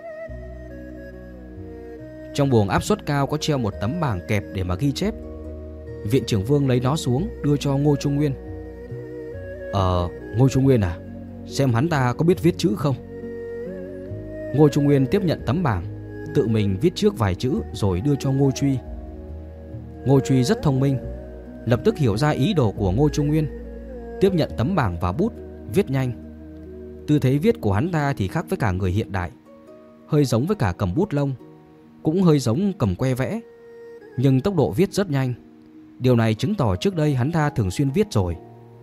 A: Trong buồng áp suất cao có treo một tấm bảng kẹp để mà ghi chép. Viện trưởng Vương lấy nó xuống đưa cho Ngô Trung Nguyên. Ngô Trung Nguyên à, xem hắn ta có biết viết chữ không? Ngô Trung Nguyên tiếp nhận tấm bảng, tự mình viết trước vài chữ rồi đưa cho Ngô Truy. Ngô Truy rất thông minh, lập tức hiểu ra ý đồ của Ngô Trung Nguyên, tiếp nhận tấm bảng và bút, viết nhanh. Tư thế viết của hắn ta thì khác với cả người hiện đại, hơi giống với cả cầm bút lông, cũng hơi giống cầm que vẽ, nhưng tốc độ viết rất nhanh. Điều này chứng tỏ trước đây hắn ta thường xuyên viết rồi.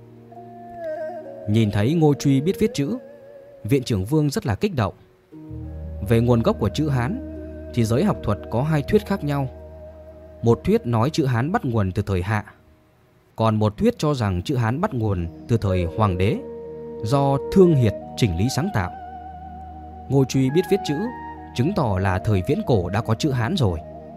A: Nhìn thấy Ngô Truy biết viết chữ, Viện trưởng Vương rất là kích động. Về nguồn gốc của chữ Hán thì giới học thuật có hai thuyết khác nhau. Một thuyết nói chữ Hán bắt nguồn từ thời Hạ, còn một thuyết cho rằng chữ Hán bắt nguồn từ thời Hoàng đế, do Thương Hiệt chỉnh lý sáng tạo. Ngô Truy biết viết chữ chứng tỏ là thời viễn cổ đã có chữ Hán rồi.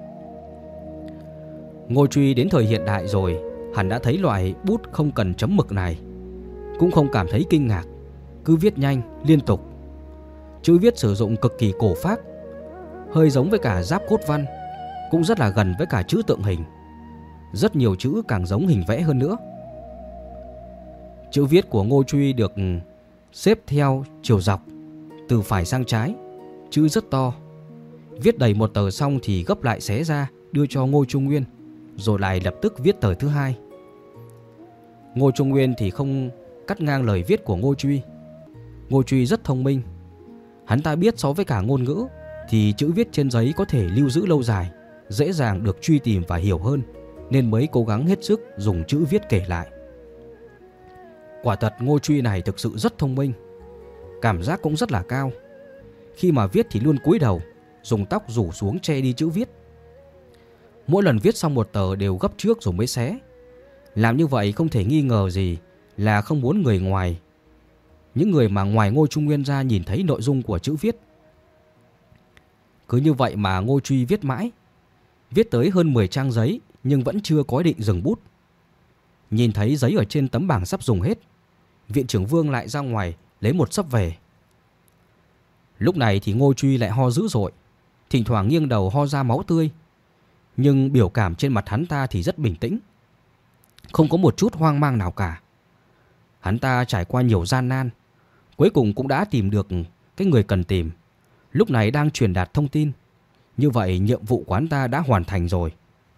A: Ngô Truy đến thời hiện đại rồi, hẳn đã thấy loại bút không cần chấm mực này, cũng không cảm thấy kinh ngạc, cứ viết nhanh liên tục. Chữ viết sử dụng cực kỳ cổ phác, hơi giống với cả giáp cốt văn, cũng rất là gần với cả chữ tượng hình. Rất nhiều chữ càng giống hình vẽ hơn nữa. Chữ viết của Ngô Truy được xếp theo chiều dọc, từ phải sang trái, chữ rất to. Viết đầy một tờ xong thì gấp lại xé ra đưa cho Ngô Trung Nguyên, rồi lại lập tức viết tờ thứ hai. Ngô Trung Nguyên thì không cắt ngang lời viết của Ngô Truy. Ngô Truy rất thông minh. Hắn ta biết so với cả ngôn ngữ thì chữ viết trên giấy có thể lưu giữ lâu dài, dễ dàng được truy tìm và hiểu hơn, nên mới cố gắng hết sức dùng chữ viết kể lại. Quả thật Ngô Truy này thực sự rất thông minh, cảm giác cũng rất là cao. Khi mà viết thì luôn cúi đầu, dùng tóc rủ xuống che đi chữ viết. Mỗi lần viết xong một tờ đều gấp trước rồi mới xé. Làm như vậy không thể nghi ngờ gì là không muốn người ngoài, những người mà ngoài Ngô Trung Nguyên ra, nhìn thấy nội dung của chữ viết. Cứ như vậy mà Ngô Truy viết mãi, viết tới hơn 10 trang giấy nhưng vẫn chưa có ý định dừng bút. Nhìn thấy giấy ở trên tấm bảng sắp dùng hết, Viện trưởng Vương lại ra ngoài lấy một xấp về. Lúc này thì Ngô Truy lại ho dữ dội, thỉnh thoảng nghiêng đầu ho ra máu tươi, nhưng biểu cảm trên mặt hắn ta thì rất bình tĩnh, không có một chút hoang mang nào cả. Hắn ta trải qua nhiều gian nan, cuối cùng cũng đã tìm được cái người cần tìm, lúc này đang truyền đạt thông tin. Như vậy nhiệm vụ của hắn ta đã hoàn thành rồi.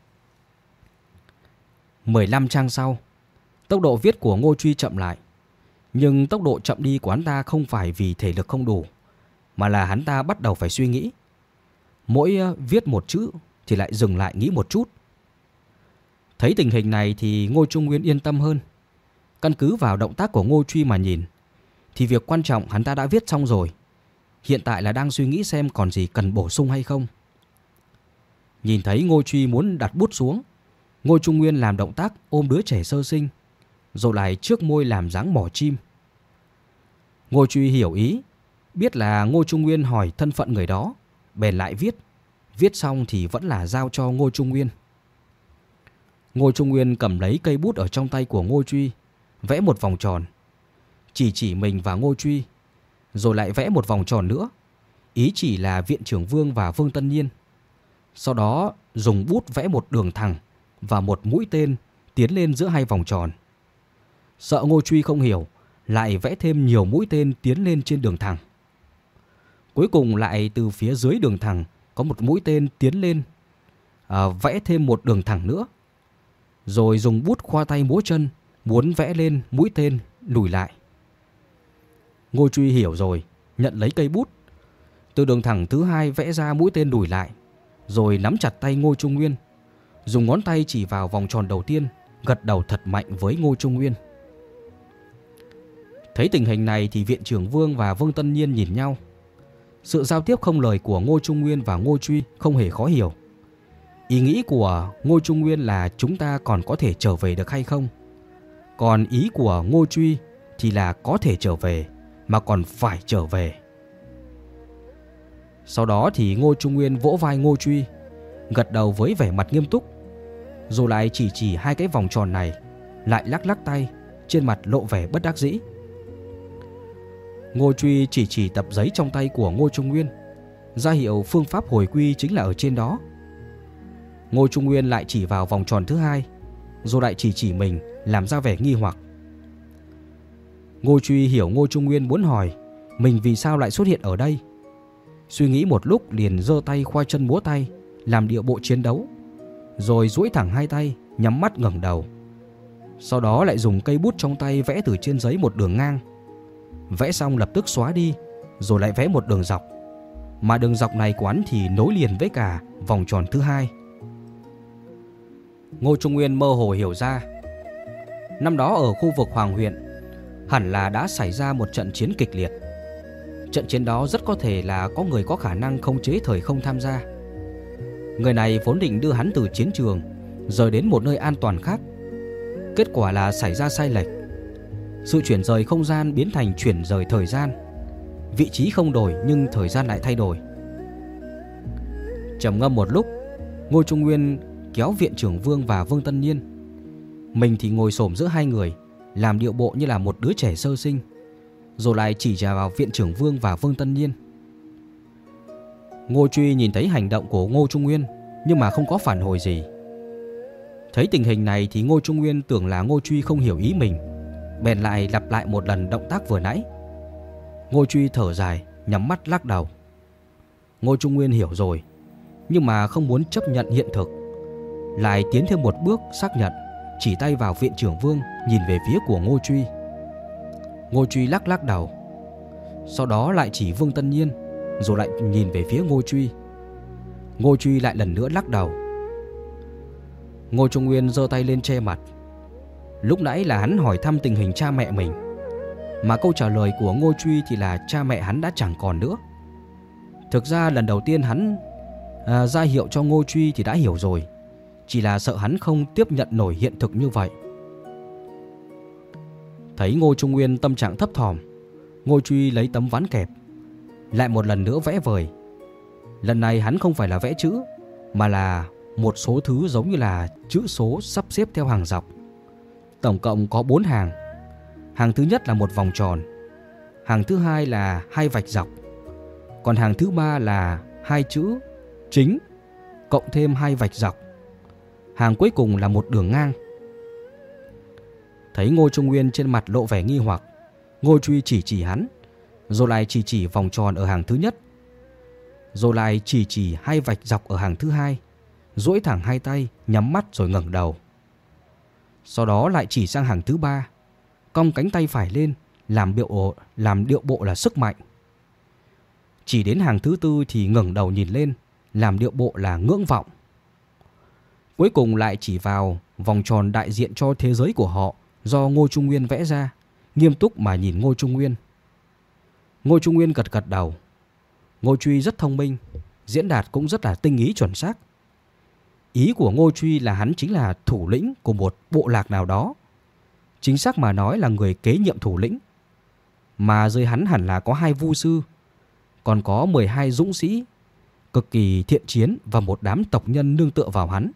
A: 15 trang sau, tốc độ viết của Ngô Truy chậm lại. Nhưng tốc độ chậm đi của hắn ta không phải vì thể lực không đủ, mà là hắn ta bắt đầu phải suy nghĩ. Mỗi viết một chữ thì lại dừng lại nghĩ một chút. Thấy tình hình này thì Ngô Trung Nguyên yên tâm hơn. Căn cứ vào động tác của Ngô Truy mà nhìn thì việc quan trọng hắn ta đã viết xong rồi. Hiện tại là đang suy nghĩ xem còn gì cần bổ sung hay không. Nhìn thấy Ngô Truy muốn đặt bút xuống, Ngô Trung Nguyên làm động tác ôm đứa trẻ sơ sinh, rồi lại trước môi làm dáng mỏ chim. Ngô Truy hiểu ý, biết là Ngô Trung Nguyên hỏi thân phận người đó, bèn lại viết. Viết xong thì vẫn là giao cho Ngô Trung Nguyên. Ngô Trung Nguyên cầm lấy cây bút ở trong tay của Ngô Truy, vẽ một vòng tròn, chỉ mình và Ngô Truy, rồi lại vẽ một vòng tròn nữa, ý chỉ là Viện trưởng Vương và Vương Tân Nhiên. Sau đó dùng bút vẽ một đường thẳng và một mũi tên tiến lên giữa hai vòng tròn. Sợ Ngô Truy không hiểu, lại vẽ thêm nhiều mũi tên tiến lên trên đường thẳng. Cuối cùng lại từ phía dưới đường thẳng có một mũi tên tiến lên, vẽ thêm một đường thẳng nữa. Rồi dùng bút khoa tay múa chân, muốn vẽ lên mũi tên lùi lại. Ngô Truy hiểu rồi, nhận lấy cây bút, từ đường thẳng thứ hai vẽ ra mũi tên lùi lại, rồi nắm chặt tay Ngô Trung Nguyên, dùng ngón tay chỉ vào vòng tròn đầu tiên, gật đầu thật mạnh với Ngô Trung Nguyên. Thấy tình hình này thì Viện trưởng Vương và Vương Tân Nhiên nhìn nhau. Sự giao tiếp không lời của Ngô Trung Nguyên và Ngô Truy không hề khó hiểu. Ý nghĩ của Ngô Trung Nguyên là chúng ta còn có thể trở về được hay không. Còn ý của Ngô Truy thì là có thể trở về, mà còn phải trở về. Sau đó thì Ngô Trung Nguyên vỗ vai Ngô Truy, gật đầu với vẻ mặt nghiêm túc, rồi lại chỉ hai cái vòng tròn này, lại lắc lắc tay, trên mặt lộ vẻ bất đắc dĩ. Ngô Truy chỉ tập giấy trong tay của Ngô Trung Nguyên, ra hiệu phương pháp hồi quy chính là ở trên đó. Ngô Trung Nguyên lại chỉ vào vòng tròn thứ hai, rồi lại chỉ mình, làm ra vẻ nghi hoặc. Ngô Truy hiểu Ngô Trung Nguyên muốn hỏi mình vì sao lại xuất hiện ở đây. Suy nghĩ một lúc liền giơ tay khoa chân múa tay, làm điệu bộ chiến đấu, rồi duỗi thẳng hai tay, nhắm mắt ngẩng đầu. Sau đó lại dùng cây bút trong tay vẽ từ trên giấy một đường ngang. Vẽ xong lập tức xóa đi, rồi lại vẽ một đường dọc. Mà đường dọc này của hắn thì nối liền với cả vòng tròn thứ hai. Ngô Trung Nguyên mơ hồ hiểu ra, năm đó ở khu vực Hoàng huyện hẳn là đã xảy ra một trận chiến kịch liệt. Trận chiến đó rất có thể là có người có khả năng khống chế thời không tham gia. Người này vốn định đưa hắn từ chiến trường rời đến một nơi an toàn khác. Kết quả là xảy ra sai lệch. Sự chuyển rời không gian biến thành chuyển rời thời gian. Vị trí không đổi nhưng thời gian lại thay đổi. Trầm ngâm một lúc, Ngô Trung Nguyên kéo Viện trưởng Vương và Vương Tân Niên. Mình thì ngồi xổm giữa hai người, làm điệu bộ như là một đứa trẻ sơ sinh, rồi lại chỉ vào Viện trưởng Vương và Vương Tân Niên. Ngô Truy nhìn thấy hành động của Ngô Trung Nguyên nhưng mà không có phản hồi gì. Thấy tình hình này thì Ngô Trung Nguyên tưởng là Ngô Truy không hiểu ý mình, bèn lại lặp lại một lần động tác vừa nãy. Ngô Truy thở dài, nhắm mắt lắc đầu. Ngô Trung Nguyên hiểu rồi, nhưng mà không muốn chấp nhận hiện thực, lại tiến thêm một bước xác nhận, chỉ tay vào Viện trưởng Vương, nhìn về phía của Ngô Truy. Ngô Truy lắc đầu, sau đó lại chỉ Vương Tân Niên, rồi lại nhìn về phía Ngô Truy. Ngô Truy lại lần nữa lắc đầu. Ngô Trung Nguyên giơ tay lên che mặt. Lúc nãy là hắn hỏi thăm tình hình cha mẹ mình, mà câu trả lời của Ngô Truy thì là cha mẹ hắn đã chẳng còn nữa. Thực ra lần đầu tiên hắn ra hiệu cho Ngô Truy thì đã hiểu rồi, chỉ là sợ hắn không tiếp nhận nổi hiện thực như vậy. Thấy Ngô Trung Nguyên tâm trạng thấp thỏm, Ngô Truy lấy tấm ván kẹp, lại một lần nữa vẽ vời. Lần này hắn không phải là vẽ chữ, mà là một số thứ giống như là chữ số sắp xếp theo hàng dọc. Tổng cộng có 4 hàng. Hàng thứ nhất là một vòng tròn, hàng thứ hai là 2 vạch dọc, còn hàng thứ ba là 2 chữ chính cộng thêm 2 vạch dọc. Hàng cuối cùng là một đường ngang. Thấy Ngô Trung Nguyên trên mặt lộ vẻ nghi hoặc, Ngô Truy chỉ hắn, rồi lại chỉ vòng tròn ở hàng thứ nhất, rồi lại chỉ 2 vạch dọc ở hàng thứ hai, duỗi thẳng hai tay, nhắm mắt rồi ngẩng đầu. Sau đó lại chỉ sang hàng thứ ba, cong cánh tay phải lên, làm điệu bộ là sức mạnh. Chỉ đến hàng thứ tư thì ngẩng đầu nhìn lên, làm điệu bộ là ngưỡng vọng. Cuối cùng lại chỉ vào vòng tròn đại diện cho thế giới của họ do Ngô Trung Nguyên vẽ ra, nghiêm túc mà nhìn Ngô Trung Nguyên. Ngô Trung Nguyên gật đầu. Ngô Truy rất thông minh, diễn đạt cũng rất là tinh ý chuẩn xác. Ý của Ngô Truy là hắn chính là thủ lĩnh của một bộ lạc nào đó, chính xác mà nói là người kế nhiệm thủ lĩnh. Mà dưới hắn hẳn là có 2 vu sư, còn có 12 dũng sĩ cực kỳ thiện chiến và một đám tộc nhân nương tựa vào hắn.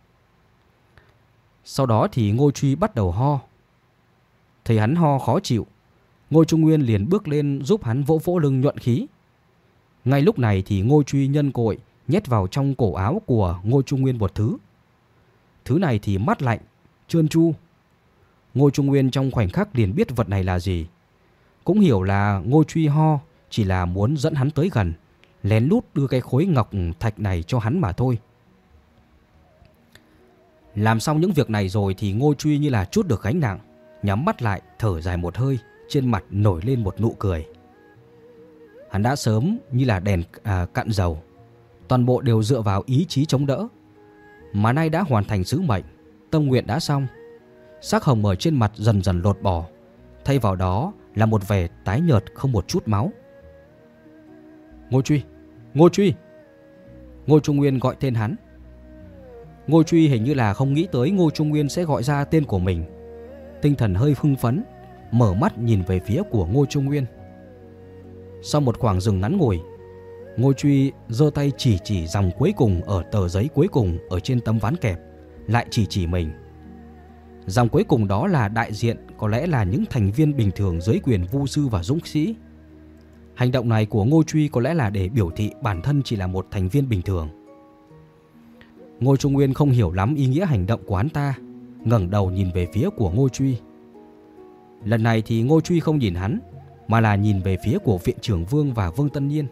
A: Sau đó thì Ngô Truy bắt đầu ho. Thấy hắn ho khó chịu, Ngô Trung Nguyên liền bước lên giúp hắn vỗ vỗ lưng nhuận khí. Ngay lúc này thì Ngô Truy nhân cội nhét vào trong cổ áo của Ngô Trung Nguyên một thứ. Thứ này thì mát lạnh, trơn tru. Ngô Trung Nguyên trong khoảnh khắc liền biết vật này là gì. Cũng hiểu là Ngô Truy ho chỉ là muốn dẫn hắn tới gần, lén lút đưa cái khối ngọc thạch này cho hắn mà thôi. Làm xong những việc này rồi thì Ngô Truy như là trút được gánh nặng, nhắm mắt lại thở dài một hơi, trên mặt nổi lên một nụ cười. Hắn đã sớm như là đèn cạn dầu, toàn bộ đều dựa vào ý chí chống đỡ, mà nay đã hoàn thành sứ mệnh, tâm nguyện đã xong. Sắc hồng ở trên mặt dần dần lột bỏ, thay vào đó là một vẻ tái nhợt không một chút máu. Ngô Truy, Ngô Truy. Ngô Trung Nguyên gọi tên hắn. Ngô Truy hình như là không nghĩ tới Ngô Trung Nguyên sẽ gọi ra tên của mình. Tinh thần hơi hưng phấn, mở mắt nhìn về phía của Ngô Trung Nguyên. Sau một khoảng dừng ngắn ngủi, Ngô Truy giơ tay chỉ dòng cuối cùng ở tờ giấy cuối cùng ở trên tấm ván kẹp, lại chỉ mình. Dòng cuối cùng đó là đại diện có lẽ là những thành viên bình thường dưới quyền vu sư và dũng sĩ. Hành động này của Ngô Truy có lẽ là để biểu thị bản thân chỉ là một thành viên bình thường. Ngô Trung Nguyên không hiểu lắm ý nghĩa hành động của hắn ta, ngẩng đầu nhìn về phía của Ngô Truy. Lần này thì Ngô Truy không nhìn hắn, mà là nhìn về phía của viện trưởng Vương và Vương Tân Nhiên.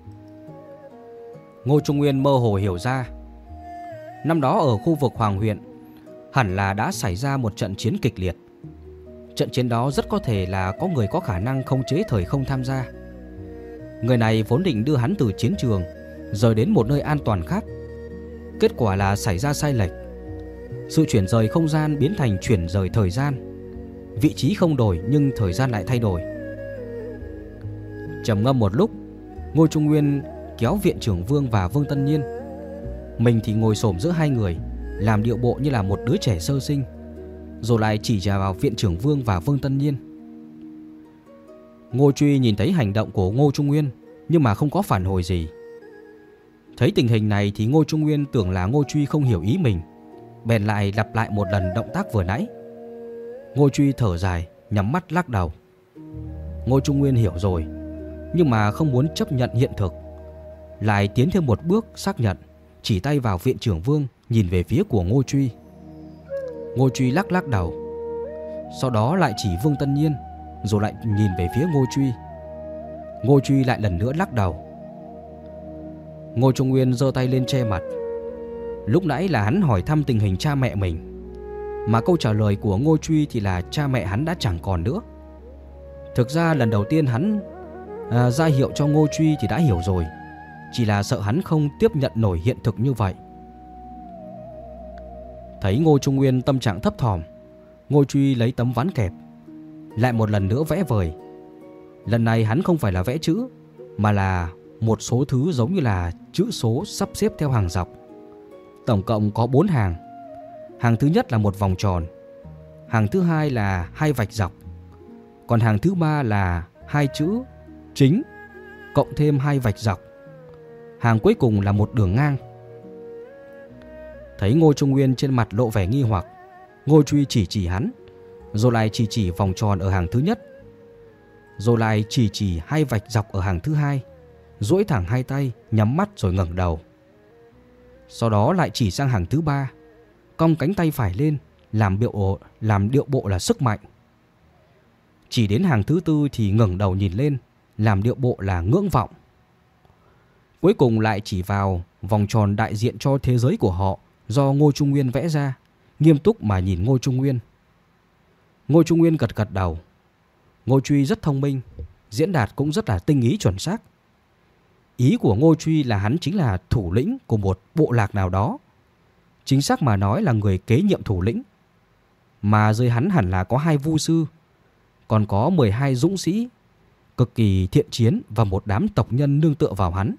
A: Ngô Trung Nguyên mơ hồ hiểu ra, năm đó ở khu vực Hoàng huyện hẳn là đã xảy ra một trận chiến kịch liệt. Trận chiến đó rất có thể là có người có khả năng khống chế thời không tham gia. Người này vốn định đưa hắn từ chiến trường rời đến một nơi an toàn khác. Kết quả là xảy ra sai lệch. Sự chuyển rời không gian biến thành chuyển rời thời gian. Vị trí không đổi nhưng thời gian lại thay đổi. Trầm ngâm một lúc, Ngô Trung Nguyên kéo viện trưởng Vương và Vương Tân Nhiên. Mình thì ngồi xổm giữa hai người, làm điệu bộ như là một đứa trẻ sơ sinh, rồi lại chỉ vào viện trưởng Vương và Vương Tân Nhiên. Ngô Truy nhìn thấy hành động của Ngô Trung Nguyên nhưng mà không có phản hồi gì. Thấy tình hình này thì Ngô Trung Nguyên tưởng là Ngô Truy không hiểu ý mình, bèn lại lặp lại một lần động tác vừa nãy. Ngô Truy thở dài, nhắm mắt lắc đầu. Ngô Trung Nguyên hiểu rồi, nhưng mà không muốn chấp nhận hiện thực, lại tiến thêm một bước xác nhận, chỉ tay vào viện trưởng Vương, nhìn về phía của Ngô Truy. Ngô Truy lắc đầu, sau đó lại chỉ Vương Tân Nhiên, rồi lại nhìn về phía Ngô Truy. Ngô Truy lại lần nữa lắc đầu. Ngô Trung Nguyên giơ tay lên che mặt. Lúc nãy là hắn hỏi thăm tình hình cha mẹ mình, mà câu trả lời của Ngô Truy thì là cha mẹ hắn đã chẳng còn nữa. Thực ra lần đầu tiên hắn ra hiệu cho Ngô Truy thì đã hiểu rồi, chỉ là sợ hắn không tiếp nhận nổi hiện thực như vậy. Thấy Ngô Trung Nguyên tâm trạng thấp thỏm, Ngô Truy lấy tấm ván kẹp, lại một lần nữa vẽ vời. Lần này hắn không phải là vẽ chữ, mà là một số thứ giống như là chữ số sắp xếp theo hàng dọc. Tổng cộng có 4 hàng. Hàng thứ nhất là một vòng tròn, hàng thứ hai là 2 vạch dọc, còn hàng thứ ba là 2 chữ chính cộng thêm 2 vạch dọc. Hàng cuối cùng là một đường ngang. Thấy Ngô Trung Nguyên trên mặt lộ vẻ nghi hoặc, Ngô Truy chỉ hắn, rồi lại chỉ vòng tròn ở hàng thứ nhất, rồi lại chỉ 2 vạch dọc ở hàng thứ hai, duỗi thẳng hai tay, nhắm mắt rồi ngẩng đầu. Sau đó lại chỉ sang hàng thứ ba, cong cánh tay phải lên, làm điệu bộ là sức mạnh. Chỉ đến hàng thứ tư thì ngẩng đầu nhìn lên, làm điệu bộ là ngưỡng vọng. Cuối cùng lại chỉ vào vòng tròn đại diện cho thế giới của họ do Ngô Trung Nguyên vẽ ra, nghiêm túc mà nhìn Ngô Trung Nguyên. Ngô Trung Nguyên gật đầu. Ngô Truy rất thông minh, diễn đạt cũng rất là tinh ý chuẩn xác. Ý của Ngô Truy là hắn chính là thủ lĩnh của một bộ lạc nào đó, chính xác mà nói là người kế nhiệm thủ lĩnh. Mà dưới hắn hẳn là có 2 vu sư, còn có 12 dũng sĩ cực kỳ thiện chiến và một đám tộc nhân nương tựa vào hắn.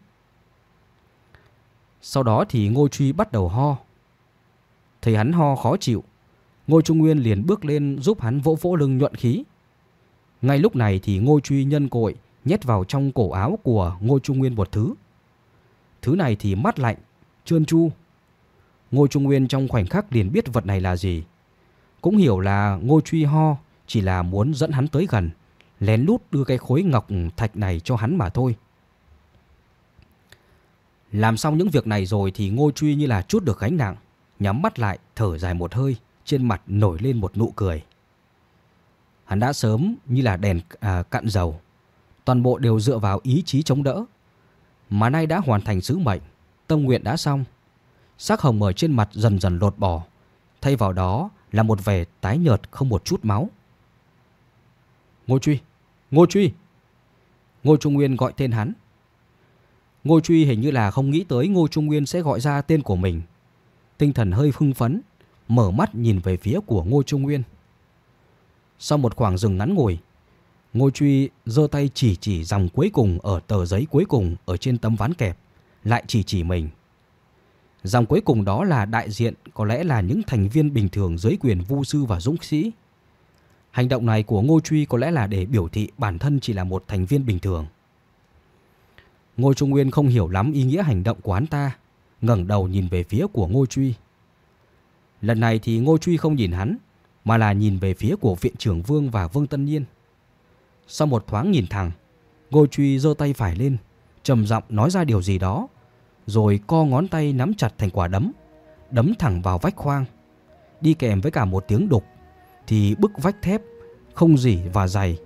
A: Sau đó thì Ngô Truy bắt đầu ho. Thấy hắn ho khó chịu, Ngô Trung Nguyên liền bước lên giúp hắn vỗ lưng nhuận khí. Ngay lúc này thì Ngô Truy nhân cội nhét vào trong cổ áo của Ngô Trung Nguyên một thứ. Thứ này thì mát lạnh, trơn tru. Ngô Trung Nguyên trong khoảnh khắc liền biết vật này là gì. Cũng hiểu là Ngô Truy ho chỉ là muốn dẫn hắn tới gần, lén lút đưa cái khối ngọc thạch này cho hắn mà thôi. Làm xong những việc này rồi thì Ngô Truy như là trút được gánh nặng, nhắm mắt lại thở dài một hơi, trên mặt nổi lên một nụ cười. Hắn đã sớm như là đèn cạn dầu, toàn bộ đều dựa vào ý chí chống đỡ, mà nay đã hoàn thành sứ mệnh, tâm nguyện đã xong. Sắc hồng ở trên mặt dần dần lột bỏ, thay vào đó là một vẻ tái nhợt không một chút máu. Ngô Truy, Ngô Truy. Ngô Trung Nguyên gọi tên hắn. Ngô Truy hình như là không nghĩ tới Ngô Trung Nguyên sẽ gọi ra tên của mình. Tinh thần hơi hưng phấn, mở mắt nhìn về phía của Ngô Trung Nguyên. Sau một khoảng dừng ngắn ngủi, Ngô Truy giơ tay chỉ dòng cuối cùng ở tờ giấy cuối cùng ở trên tấm ván kẹp, lại chỉ mình. Dòng cuối cùng đó là đại diện có lẽ là những thành viên bình thường dưới quyền vu sư và dũng sĩ. Hành động này của Ngô Truy có lẽ là để biểu thị bản thân chỉ là một thành viên bình thường. Ngô Trung Nguyên không hiểu lắm ý nghĩa hành động của hắn ta, ngẩng đầu nhìn về phía của Ngô Truy. Lần này thì Ngô Truy không nhìn hắn, mà là nhìn về phía của Viện trưởng Vương và Vương Tân Nhiên. Sau một thoáng nhìn thẳng, Ngô Truy giơ tay phải lên, trầm giọng nói ra điều gì đó, rồi co ngón tay nắm chặt thành quả đấm, đấm thẳng vào vách khoang. Đi kèm với cả một tiếng đục thì bức vách thép không rỉ và dày.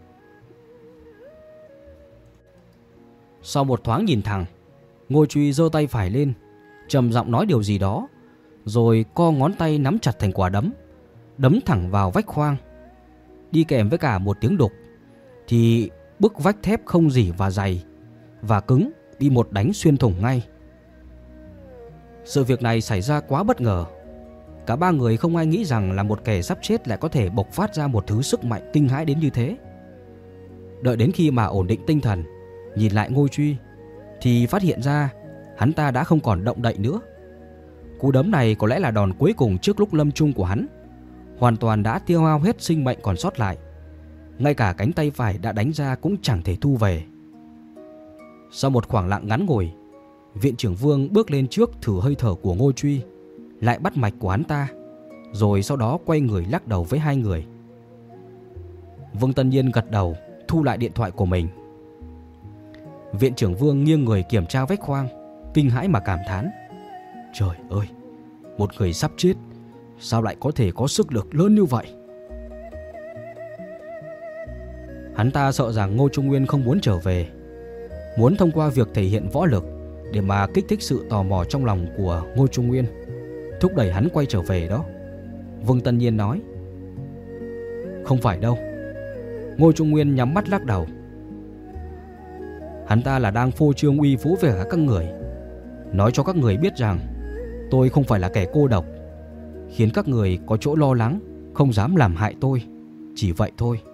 A: Sau một thoáng nhìn thẳng, Ngô Truy giơ tay phải lên, trầm giọng nói điều gì đó, rồi co ngón tay nắm chặt thành quả đấm, đấm thẳng vào vách khoang. Đi kèm với cả một tiếng đục thì bức vách thép không rỉ và dày và cứng bị một đánh xuyên thủng ngay. Sự việc này xảy ra quá bất ngờ. Cả ba người không ai nghĩ rằng là một kẻ sắp chết lại có thể bộc phát ra một thứ sức mạnh kinh hãi đến như thế. Đợi đến khi mà ổn định tinh thần, nhìn lại Ngô Truy thì phát hiện ra hắn ta đã không còn động đậy nữa. Cú đấm này có lẽ là đòn cuối cùng trước lúc lâm chung của hắn, hoàn toàn đã tiêu hao hết sinh mệnh còn sót lại. Ngay cả cánh tay phải đã đánh ra cũng chẳng thể thu về. Sau một khoảng lặng ngắn ngủi, Viện trưởng Vương bước lên trước thử hơi thở của Ngô Truy, lại bắt mạch của hắn ta, rồi sau đó quay người lắc đầu với hai người. Vương Tân Nhiên gật đầu, thu lại điện thoại của mình. Viện trưởng Vương nghiêng người kiểm tra vách khoang, kinh hãi mà cảm thán: trời ơi, một người sắp chết sao lại có thể có sức lực lớn như vậy? Hắn ta sợ rằng Ngô Trung Nguyên không muốn trở về, muốn thông qua việc thể hiện võ lực để mà kích thích sự tò mò trong lòng của Ngô Trung Nguyên, thúc đẩy hắn quay trở về đó. Vương Tân Nhiên nói: không phải đâu. Ngô Trung Nguyên nhắm mắt lắc đầu. Hắn ta là đang phô trương uy vũ với các người, nói cho các người biết rằng tôi không phải là kẻ cô độc, khiến các người có chỗ lo lắng, không dám làm hại tôi, chỉ vậy thôi.